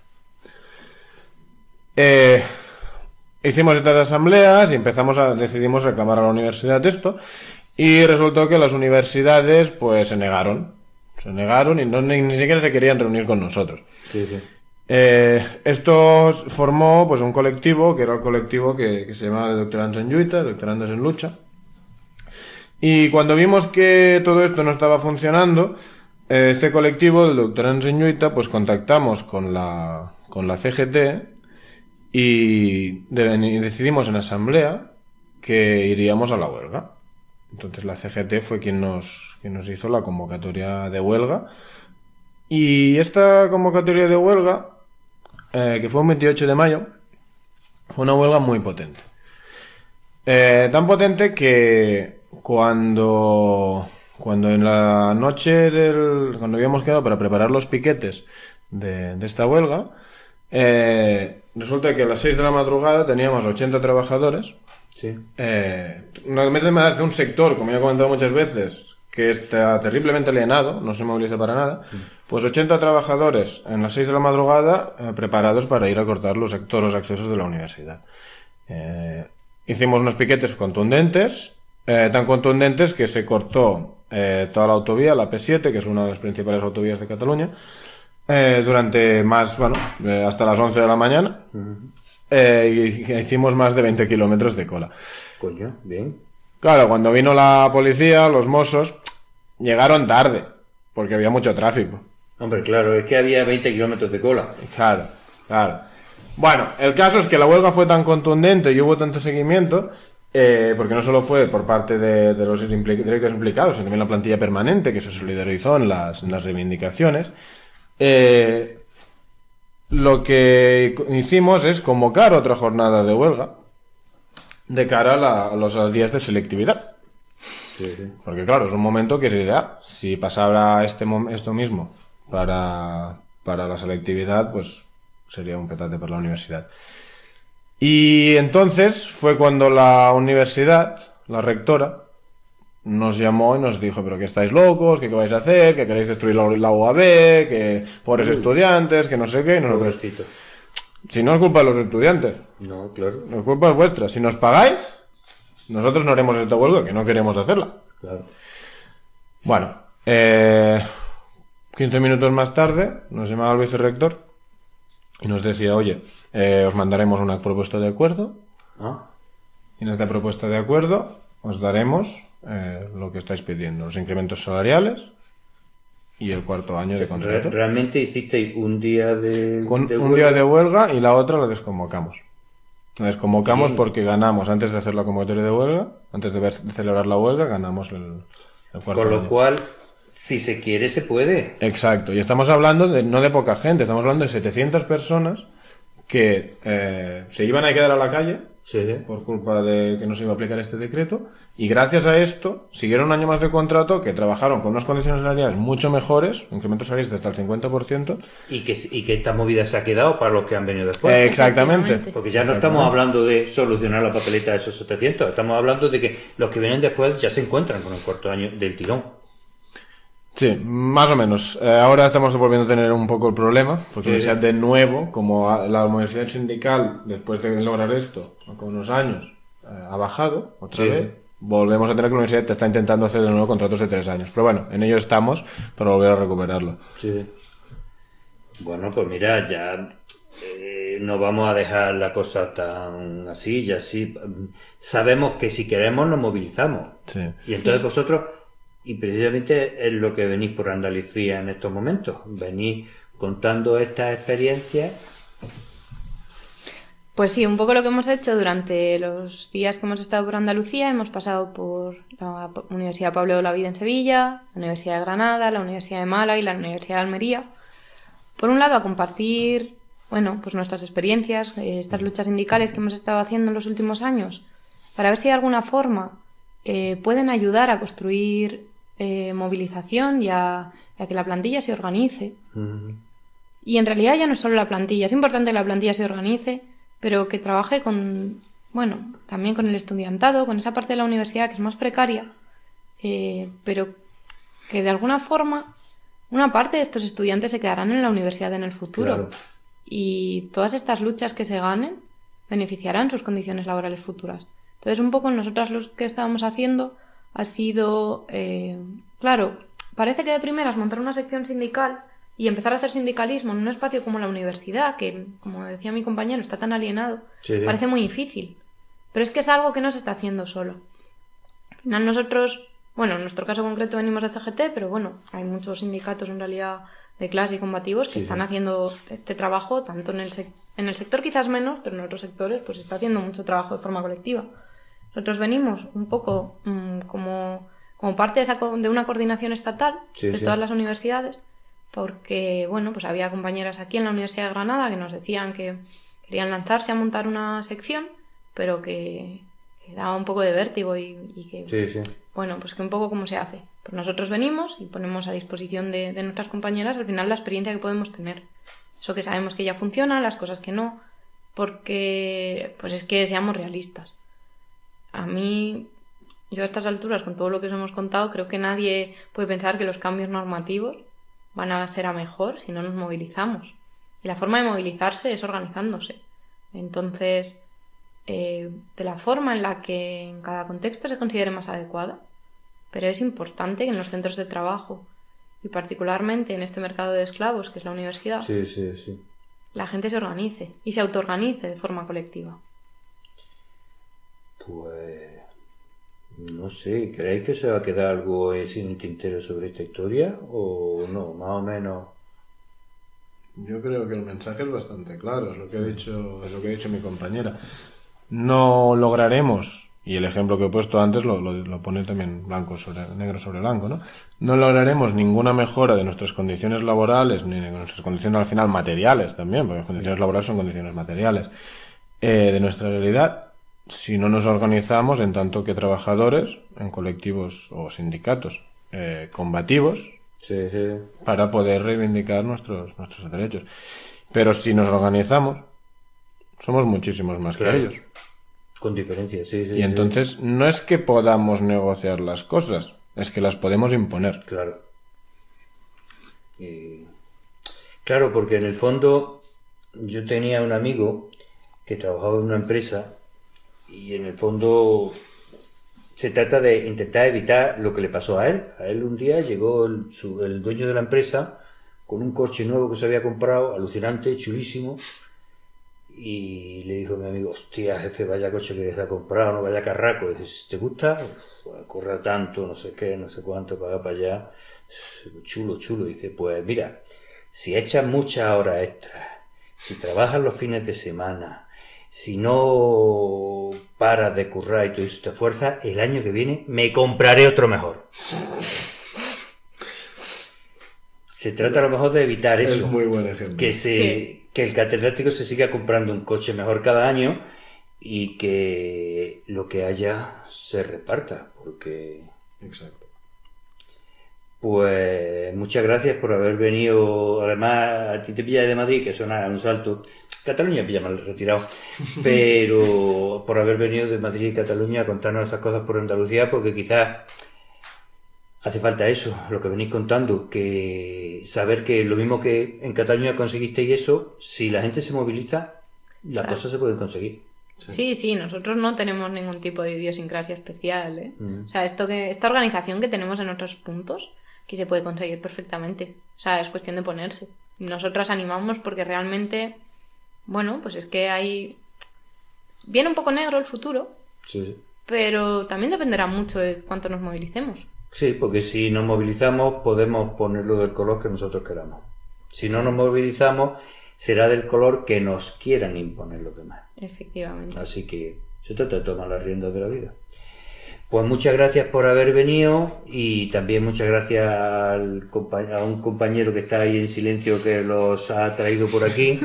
Eh, hicimos estas asambleas y empezamos a, decidimos reclamar a la universidad esto, y resultó que las universidades pues se negaron. Se negaron y no, ni, ni siquiera se querían reunir con nosotros. Sí, sí. Eh, esto formó pues un colectivo, que era el colectivo que, que se llamaba de Doctorandos en Lluita, Doctorandos en Lucha, Y cuando vimos que todo esto no estaba funcionando, eh, este colectivo del doctor Enseñuita, pues contactamos con la, con la C G T y, de, y decidimos en asamblea que iríamos a la huelga. Entonces la C G T fue quien nos, quien nos hizo la convocatoria de huelga. Y esta convocatoria de huelga, eh, que fue un veintiocho de mayo, fue una huelga muy potente. Eh, tan potente que cuando, cuando en la noche del, cuando habíamos quedado para preparar los piquetes de, de esta huelga, eh, resulta que a las seis de la madrugada teníamos ochenta trabajadores. Sí. Eh, no me más de un sector, como ya he comentado muchas veces, que está terriblemente alienado, no se moviliza para nada, pues ochenta trabajadores en las seis de la madrugada eh, preparados para ir a cortar los, todos los accesos de la universidad. Eh, hicimos unos piquetes contundentes, eh, tan contundentes que se cortó eh, toda la autovía, la P siete, que es una de las principales autovías de Cataluña, eh, durante más, bueno, eh, hasta las once de la mañana. Uh-huh. Eh, y hicimos más de veinte kilómetros de cola. Coño, bien. Claro, cuando vino la policía, los mozos llegaron tarde, porque había mucho tráfico. Hombre, claro, es que había veinte kilómetros de cola. Claro, claro. Bueno, el caso es que la huelga fue tan contundente y hubo tanto seguimiento, eh, porque no solo fue por parte de, de los impli- directos implicados, sino también la plantilla permanente, que se solidarizó en las, en las reivindicaciones. Eh... Lo que hicimos es convocar otra jornada de huelga de cara a, la, a los días de selectividad. Sí, sí. Porque claro, es un momento que es ideal. Si pasara este, esto mismo para, para la selectividad, pues sería un petate para la universidad. Y entonces fue cuando la universidad, la rectora, nos llamó y nos dijo, pero que estáis locos, que qué vais a hacer, que queréis destruir la, la U A B, que pobres Uy. estudiantes, que no sé qué, y nosotros... Si no es culpa de los estudiantes. No, claro. No es culpa es vuestra. Si nos pagáis, nosotros no haremos esta huelga, que no queremos hacerla. Claro. Bueno, eh, quince minutos más tarde nos llamaba el vicerrector y nos decía, oye, eh, os mandaremos una propuesta de acuerdo. ¿Ah? Y en esta propuesta de acuerdo os daremos... Eh, lo que estáis pidiendo, los incrementos salariales y el cuarto año o sea, de contrato. Realmente hicisteis un día de, Con, de un huelga. día de huelga y la otra la desconvocamos. La desconvocamos Bien. Porque ganamos antes de hacer la convocatoria de huelga, antes de, ver, de celebrar la huelga, ganamos el, el cuarto Con lo año. cual, si se quiere, se puede. Exacto, y estamos hablando de no de poca gente, estamos hablando de setecientas personas que eh, se iban a quedar a la calle. Sí. Por culpa de que no se iba a aplicar este decreto, y gracias a esto siguieron un año más de contrato, que trabajaron con unas condiciones salariales mucho mejores, incrementos salariales de hasta el cincuenta por ciento. Y que, y que esta movida se ha quedado para los que han venido después. Eh, exactamente. Porque ya no estamos hablando de solucionar la papeleta de esos setecientos, estamos hablando de que los que vienen después ya se encuentran con el cuarto año del tirón. Sí, más o menos. Eh, ahora estamos volviendo a tener un poco el problema, porque la Sí. universidad de nuevo, como a- la universidad sindical, después de lograr esto, con unos años, eh, ha bajado otra Sí. vez, volvemos a tener que la universidad está intentando hacer de nuevo contratos de tres años. Pero bueno, en ello estamos para volver a recuperarlo. Sí. Bueno, pues mira, ya eh, no vamos a dejar la cosa tan así, ya sí. Sabemos que si queremos nos movilizamos. Sí. Y entonces vosotros, y precisamente es lo que venís por Andalucía en estos momentos, venís contando estas experiencias. Pues sí, un poco lo que hemos hecho durante los días que hemos estado por Andalucía. Hemos pasado por la Universidad Pablo de Olavide en Sevilla, la Universidad de Granada, la Universidad de Málaga y la Universidad de Almería. Por un lado, a compartir, bueno, pues nuestras experiencias, eh, estas luchas sindicales que hemos estado haciendo en los últimos años, para ver si de alguna forma eh, pueden ayudar a construir eh, movilización y a, y a que la plantilla se organice. Uh-huh. Y en realidad ya no es solo la plantilla, es importante que la plantilla se organice, pero que trabaje con, bueno, también con el estudiantado, con esa parte de la universidad que es más precaria, eh, pero que de alguna forma una parte de estos estudiantes se quedarán en la universidad en el futuro. Claro. Y todas estas luchas que se ganen beneficiarán sus condiciones laborales futuras. Entonces, un poco nosotras lo que estábamos haciendo ha sido, eh, claro, parece que de primeras montar una sección sindical y empezar a hacer sindicalismo en un espacio como la universidad, que, como decía mi compañero, está tan alienado, Sí. parece muy difícil. Pero es que es algo que no se está haciendo solo. final nosotros, bueno, en nuestro caso concreto venimos de C G T, pero bueno, hay muchos sindicatos en realidad de clase y combativos que Sí, están sí. haciendo este trabajo, tanto en el, sec- en el sector quizás menos, pero en otros sectores pues se está haciendo mucho trabajo de forma colectiva. Nosotros venimos un poco mmm, como, como parte de, esa, co- de una coordinación estatal Sí, de sí. todas las universidades, porque bueno, pues había compañeras aquí en la Universidad de Granada que nos decían que querían lanzarse a montar una sección, pero que, que daba un poco de vértigo y, y que, Sí, sí. bueno, pues que un poco cómo se hace. Pues nosotros venimos y ponemos a disposición de, de nuestras compañeras al final la experiencia que podemos tener. Eso que sabemos que ya funciona, las cosas que no, porque pues es que seamos realistas. A mí, yo a estas alturas, con todo lo que os hemos contado, creo que nadie puede pensar que los cambios normativos van a ser a mejor si no nos movilizamos. Y la forma de movilizarse es organizándose. Entonces, eh, de la forma en la que en cada contexto se considere más adecuada, pero es importante que en los centros de trabajo y particularmente en este mercado de esclavos que es la universidad, Sí, sí, sí. la gente se organice y se autoorganice de forma colectiva. Pues no sé, ¿creéis que se va a quedar algo eh, sin el tintero sobre esta historia? ¿O no? Más o menos. Yo creo que el mensaje es bastante claro, es lo que ha dicho, es lo que ha dicho mi compañera. No lograremos, y el ejemplo que he puesto antes lo, lo, lo pone también blanco sobre negro sobre blanco, ¿no? No lograremos ninguna mejora de nuestras condiciones laborales, ni de nuestras condiciones al final materiales también, porque las condiciones laborales son condiciones materiales, eh, de nuestra realidad, si no nos organizamos en tanto que trabajadores, en colectivos o sindicatos eh, combativos, Sí, sí. para poder reivindicar nuestros, nuestros derechos. Pero si nos organizamos, somos muchísimos más Claro. que ellos. Con diferencia, sí, sí. Y sí. entonces no es que podamos negociar las cosas, es que las podemos imponer. Claro. Y- Claro, porque en el fondo yo tenía un amigo que trabajaba en una empresa y en el fondo se trata de intentar evitar lo que le pasó a él. A él un día llegó el, su- el dueño de la empresa con un coche nuevo que se había comprado, alucinante, chulísimo, y le dijo a mi amigo, hostia, jefe, vaya coche que se ha comprado, no vaya carraco. Y dice, ¿te gusta? Uf, corre tanto, no sé qué, no sé cuánto, para acá, para allá. Chulo, chulo. Y dice, pues mira, si echas muchas horas extras, si trabajas los fines de semana, si no paras de currar y todo eso te esfuerzas, el año que viene me compraré otro mejor. Se trata a lo mejor de evitar eso. Es muy buen ejemplo. Que, se, Sí. que el catedrático se siga comprando un coche mejor cada año y que lo que haya se reparta. Porque, Exacto. pues, muchas gracias por haber venido. Además, a ti te pilla de Madrid, que suena un salto. Cataluña pilla mal retirado. Pero por haber venido de Madrid y Cataluña a contarnos estas cosas por Andalucía, porque quizás hace falta eso, lo que venís contando, que saber que lo mismo que en Cataluña conseguisteis eso, si la gente se moviliza, las Claro. cosas se pueden conseguir. Sí, sí, nosotros no tenemos ningún tipo de idiosincrasia especial, ¿eh? Mm. O sea, esto que, esta organización que tenemos en otros puntos, que se puede conseguir perfectamente. O sea, es cuestión de ponerse. Nosotras animamos porque realmente, bueno, pues es que hay... Viene un poco negro el futuro, Sí, pero también dependerá mucho de cuánto nos movilicemos. sí, porque si nos movilizamos podemos ponerlo del color que nosotros queramos. Si no nos movilizamos, será del color que nos quieran imponer los demás. Efectivamente. Así que se trata de tomar las riendas de la vida. Pues muchas gracias por haber venido y también muchas gracias al compa- a un compañero que está ahí en silencio que los ha traído por aquí.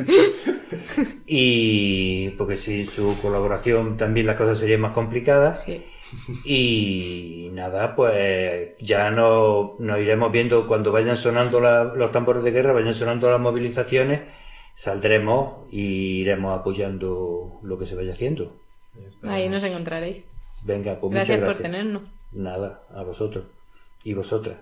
Y porque sin su colaboración también las cosas serían más complicadas. Sí. Y nada, pues ya no, nos iremos viendo cuando vayan sonando la- los tambores de guerra, vayan sonando las movilizaciones, saldremos y iremos apoyando lo que se vaya haciendo. Ahí nos encontraréis. Venga, pues Gracias muchas por gracias. tenernos. Nada, a vosotros y vosotras.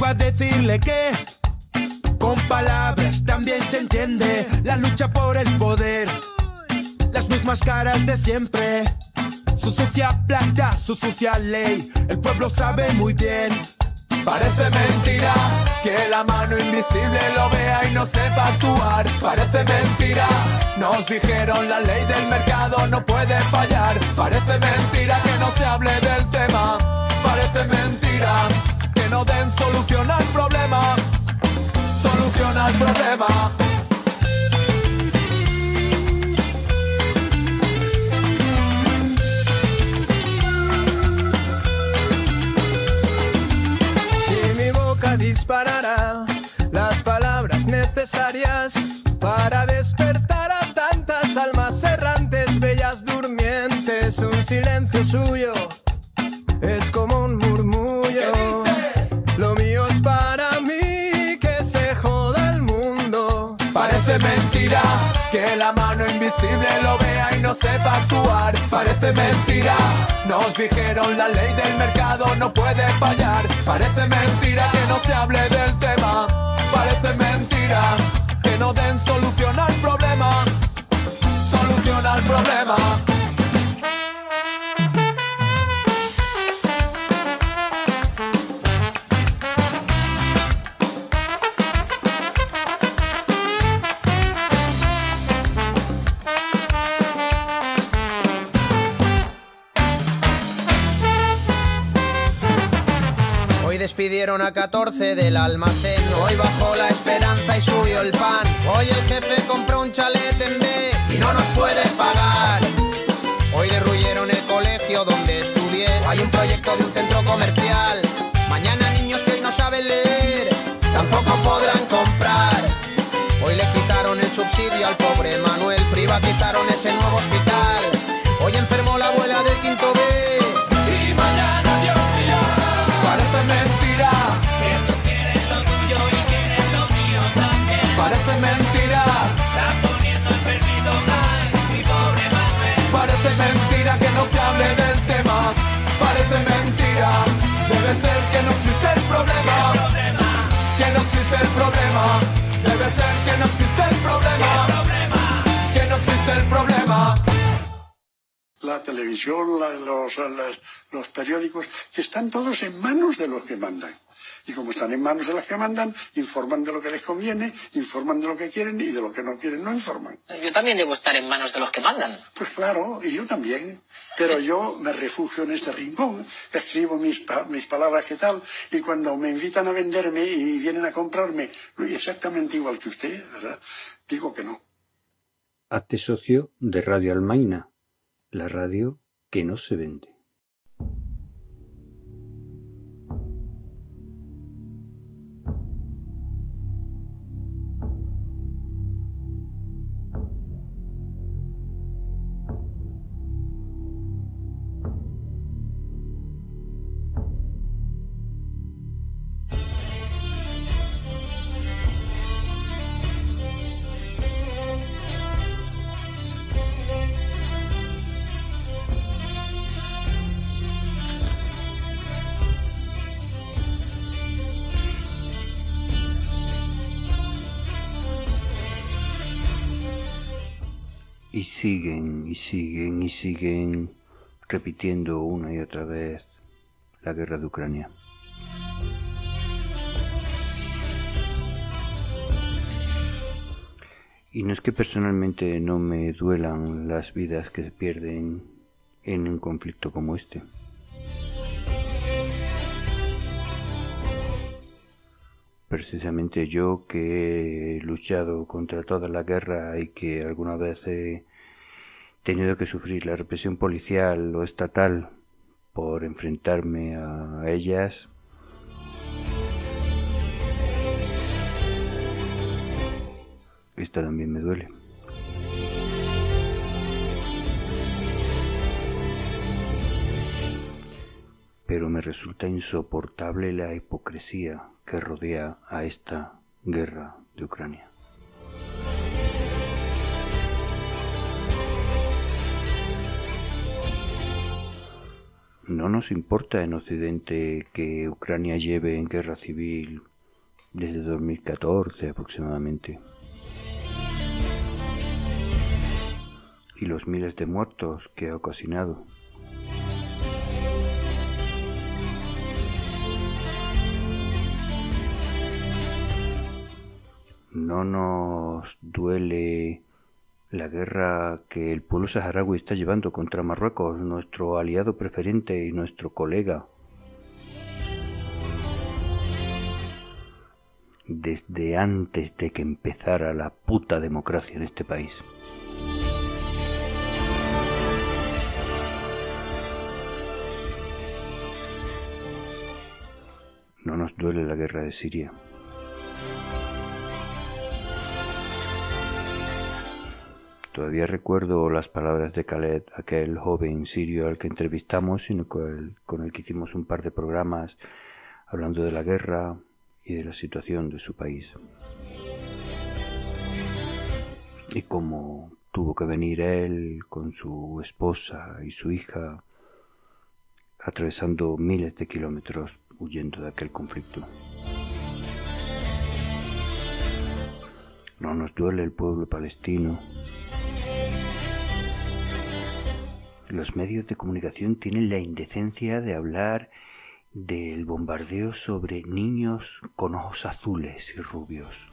a decirle que con palabras también se entiende la lucha por el poder, las mismas caras de siempre, su sucia plata, su sucia ley, el pueblo sabe muy bien. Parece mentira que la mano invisible lo vea y no sepa actuar. Parece mentira, nos dijeron la ley del mercado no puede fallar. Parece mentira que no se hable del tema. Parece mentira que no den solución al problema. Solución al problema. Disparará las palabras necesarias para despertar a tantas almas errantes, bellas durmientes. Un silencio suyo es como un murmullo. Lo mío es para mí, que se joda el mundo. Parece mentira que la mano invisible lo vea y no sepa actuar. Parece mentira, nos dijeron la ley del mercado no puede fallar. Parece mentira que no se hable del tema. Parece mentira que no den solución al problema. Solución al problema. Despidieron a catorce del almacén. Hoy bajó la esperanza y subió el pan. Hoy el jefe compró un chalet en B y no nos puede pagar. Hoy derruyeron el colegio donde estudié. Hay un proyecto de un centro comercial. Mañana niños que hoy no saben leer tampoco podrán comprar. Hoy le quitaron el subsidio al pobre Manuel. Privatizaron ese nuevo hospital. Hoy enfermó la abuela del quinto B. Y mañana Dios mío. Parece mentira que tú quieres lo tuyo y quieres lo mío también. Parece mentira, estás poniendo el perrito mal, mi pobre Manuel. Parece mentira que no se hable del tema. Parece mentira, debe ser que no existe el problema. problema? Que no existe el problema. Debe ser que no existe el problema. problema? Que no existe el problema. La televisión, la, los, las, los periódicos, que están todos en manos de los que mandan. Y como están en manos de los que mandan, informan de lo que les conviene, informan de lo que quieren y de lo que no quieren no informan. Yo también debo estar en manos de los que mandan. Pues claro, y yo también. Pero yo me refugio en este rincón, escribo mis, mis palabras que tal, y cuando me invitan a venderme y vienen a comprarme, exactamente igual que usted, ¿verdad? Digo que no. Hazte socio de Radio Almaina, la radio que no se vende. Y siguen, y siguen, y siguen repitiendo una y otra vez la guerra de Ucrania. Y no es que personalmente no me duelan las vidas que se pierden en un conflicto como este. Precisamente yo, que he luchado contra toda la guerra y que alguna vez he tenido que sufrir la represión policial o estatal por enfrentarme a ellas, esta también me duele. Pero me resulta insoportable la hipocresía que rodea a esta guerra de Ucrania. No nos importa en Occidente que Ucrania lleve en guerra civil desde dos mil catorce aproximadamente. Y los miles de muertos que ha ocasionado. No nos duele la guerra que el pueblo saharaui está llevando contra Marruecos, nuestro aliado preferente y nuestro colega. Desde antes de que empezara la puta democracia en este país. No nos duele la guerra de Siria. Todavía recuerdo las palabras de Khaled, aquel joven sirio al que entrevistamos y con el, con el que hicimos un par de programas hablando de la guerra y de la situación de su país. Y cómo tuvo que venir él con su esposa y su hija atravesando miles de kilómetros huyendo de aquel conflicto. No nos duele el pueblo palestino. Los medios de comunicación tienen la indecencia de hablar del bombardeo sobre niños con ojos azules y rubios.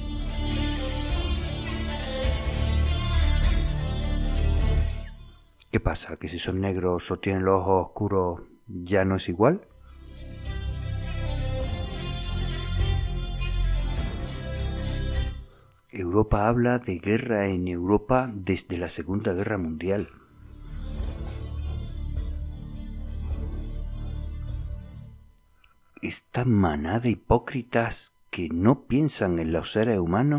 ¿Qué pasa? ¿Que si son negros o tienen los ojos oscuros ya no es igual? Europa habla de guerra en Europa desde la Segunda Guerra Mundial. Esta manada de hipócritas que no piensan en los seres humanos.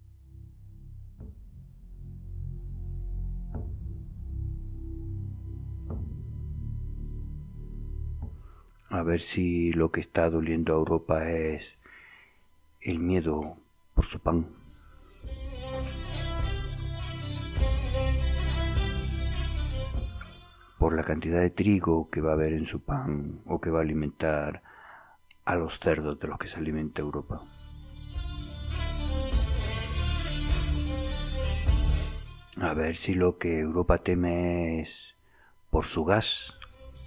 A ver si lo que está doliendo a Europa es el miedo por su pan. Por la cantidad de trigo que va a haber en su pan o que va a alimentar a los cerdos de los que se alimenta Europa. A ver si lo que Europa teme es por su gas,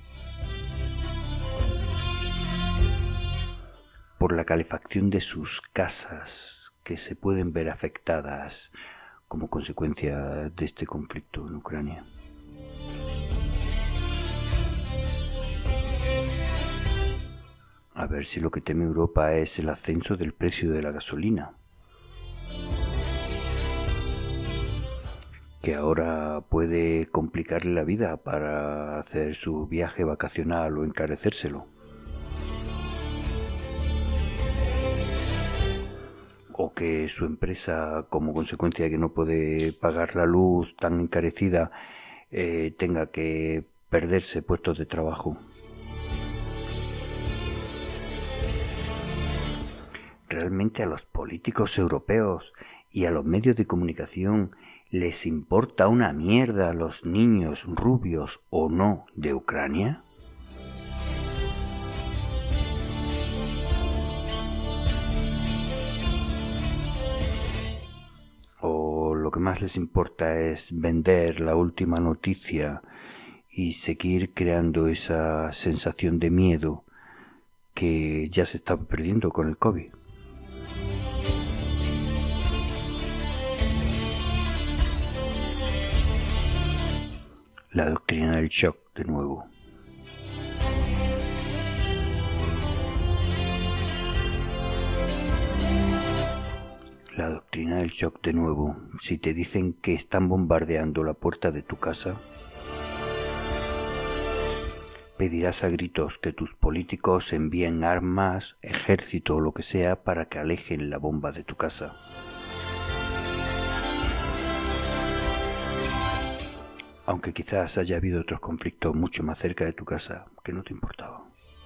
por la calefacción de sus casas que se pueden ver afectadas como consecuencia de este conflicto en Ucrania. A ver si lo que teme Europa es el ascenso del precio de la gasolina, que ahora puede complicarle la vida para hacer su viaje vacacional o encarecérselo. O que su empresa, como consecuencia de que no puede pagar la luz tan encarecida, eh, tenga que perderse puestos de trabajo. ¿Realmente a los políticos europeos y a los medios de comunicación les importa una mierda los niños rubios o no de Ucrania? ¿O lo que más les importa es vender la última noticia y seguir creando esa sensación de miedo que ya se está perdiendo con el COVID? La doctrina del shock de nuevo. La doctrina del shock de nuevo. Si te dicen que están bombardeando la puerta de tu casa, pedirás a gritos que tus políticos envíen armas, ejército o lo que sea para que alejen la bomba de tu casa. Aunque quizás haya habido otros conflictos mucho más cerca de tu casa que no te importaban.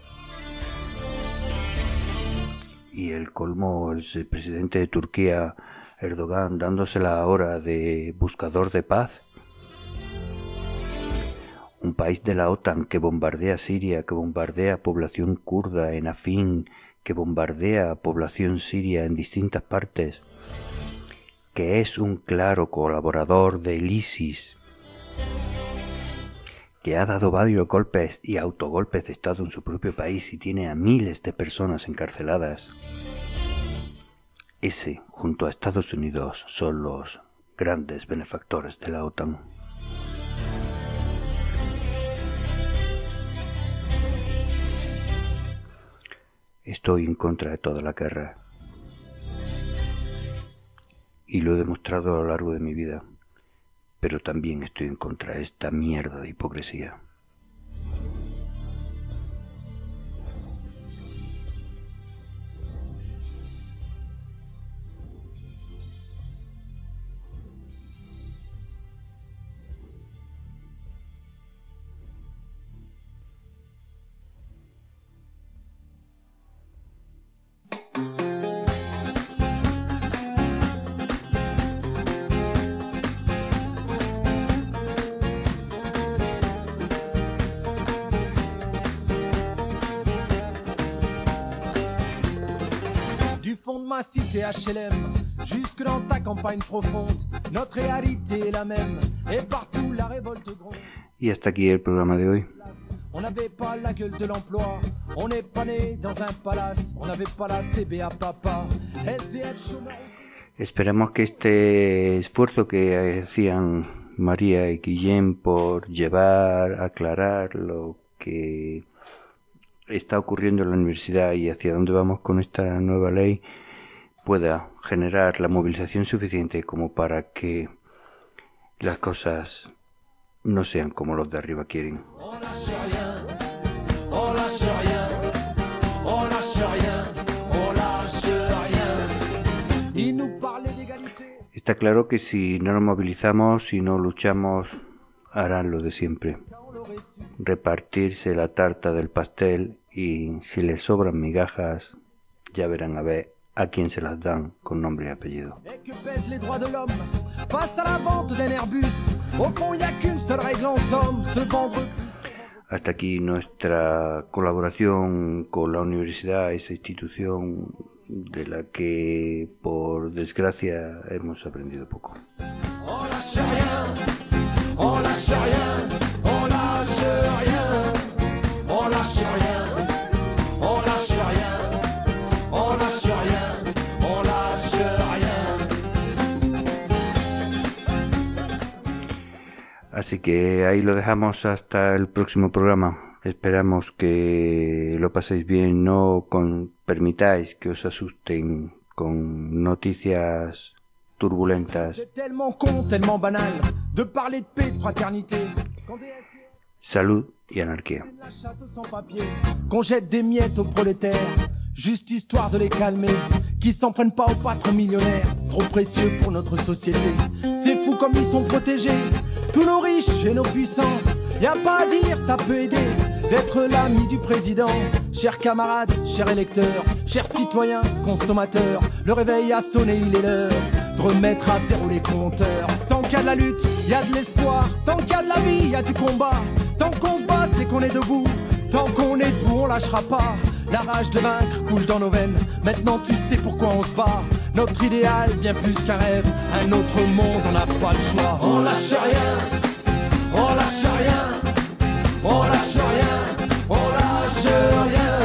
Y el colmo, el presidente de Turquía, Erdogan, dándosela ahora de buscador de paz. Un país de la OTAN que bombardea Siria, que bombardea población kurda en Afín, que bombardea población siria en distintas partes, que es un claro colaborador del ISIS, que ha dado varios golpes y autogolpes de Estado en su propio país y tiene a miles de personas encarceladas. Ese, junto a Estados Unidos, son los grandes benefactores de la OTAN. Estoy en contra de toda la guerra. Y lo he demostrado a lo largo de mi vida. Pero también estoy en contra de esta mierda de hipocresía. Cité H L M, jusque dans ta campagne profonde, notre réalité est la même, et partout la révolte gronde. Y hasta aquí el programa de hoy. On n'avait pas la gueule de l'emploi, on n'est pas né dans un palace, on n'avait pas la C B A papa, S D F chômeur. Esperamos que este esfuerzo que hacían María y Guillem por llevar, aclarar lo que está ocurriendo en la universidad y hacia dónde vamos con esta nueva ley pueda generar la movilización suficiente como para que las cosas no sean como los de arriba quieren. Está claro que si no nos movilizamos, si no luchamos, harán lo de siempre. Repartirse la tarta del pastel y si les sobran migajas, ya verán a ver a quién se las dan con nombre y apellido. Hasta aquí nuestra colaboración con la universidad, esa institución de la que por desgracia hemos aprendido poco. Así que ahí lo dejamos hasta el próximo programa. Esperamos que lo paséis bien, no con, permitáis que os asusten con noticias turbulentas. Salud y anarquía. Qu'on jette des miettes aux prolétaires, juste histoire de les calmer, qui s'en prennent pas aux patrons millionnaires, trop précieux pour notre société. C'est fou comme ils sont protégés, tous nos riches et nos puissants. Y a pas à dire, ça peut aider d'être l'ami du président. Chers camarades, chers électeurs, chers citoyens, consommateurs, le réveil a sonné, il est l'heure de remettre à zéro les compteurs. Tant qu'il y a de la lutte, y a de l'espoir. Tant qu'il y a de la vie, y a du combat. Tant qu'on se bat, c'est qu'on est debout. Tant qu'on est debout, on lâchera pas. La rage de vaincre coule dans nos veines. Maintenant tu sais pourquoi on se bat. Notre idéal, bien plus qu'un rêve. Un autre monde, on n'a pas le choix. On lâche rien, on lâche rien, on lâche rien, on lâche rien.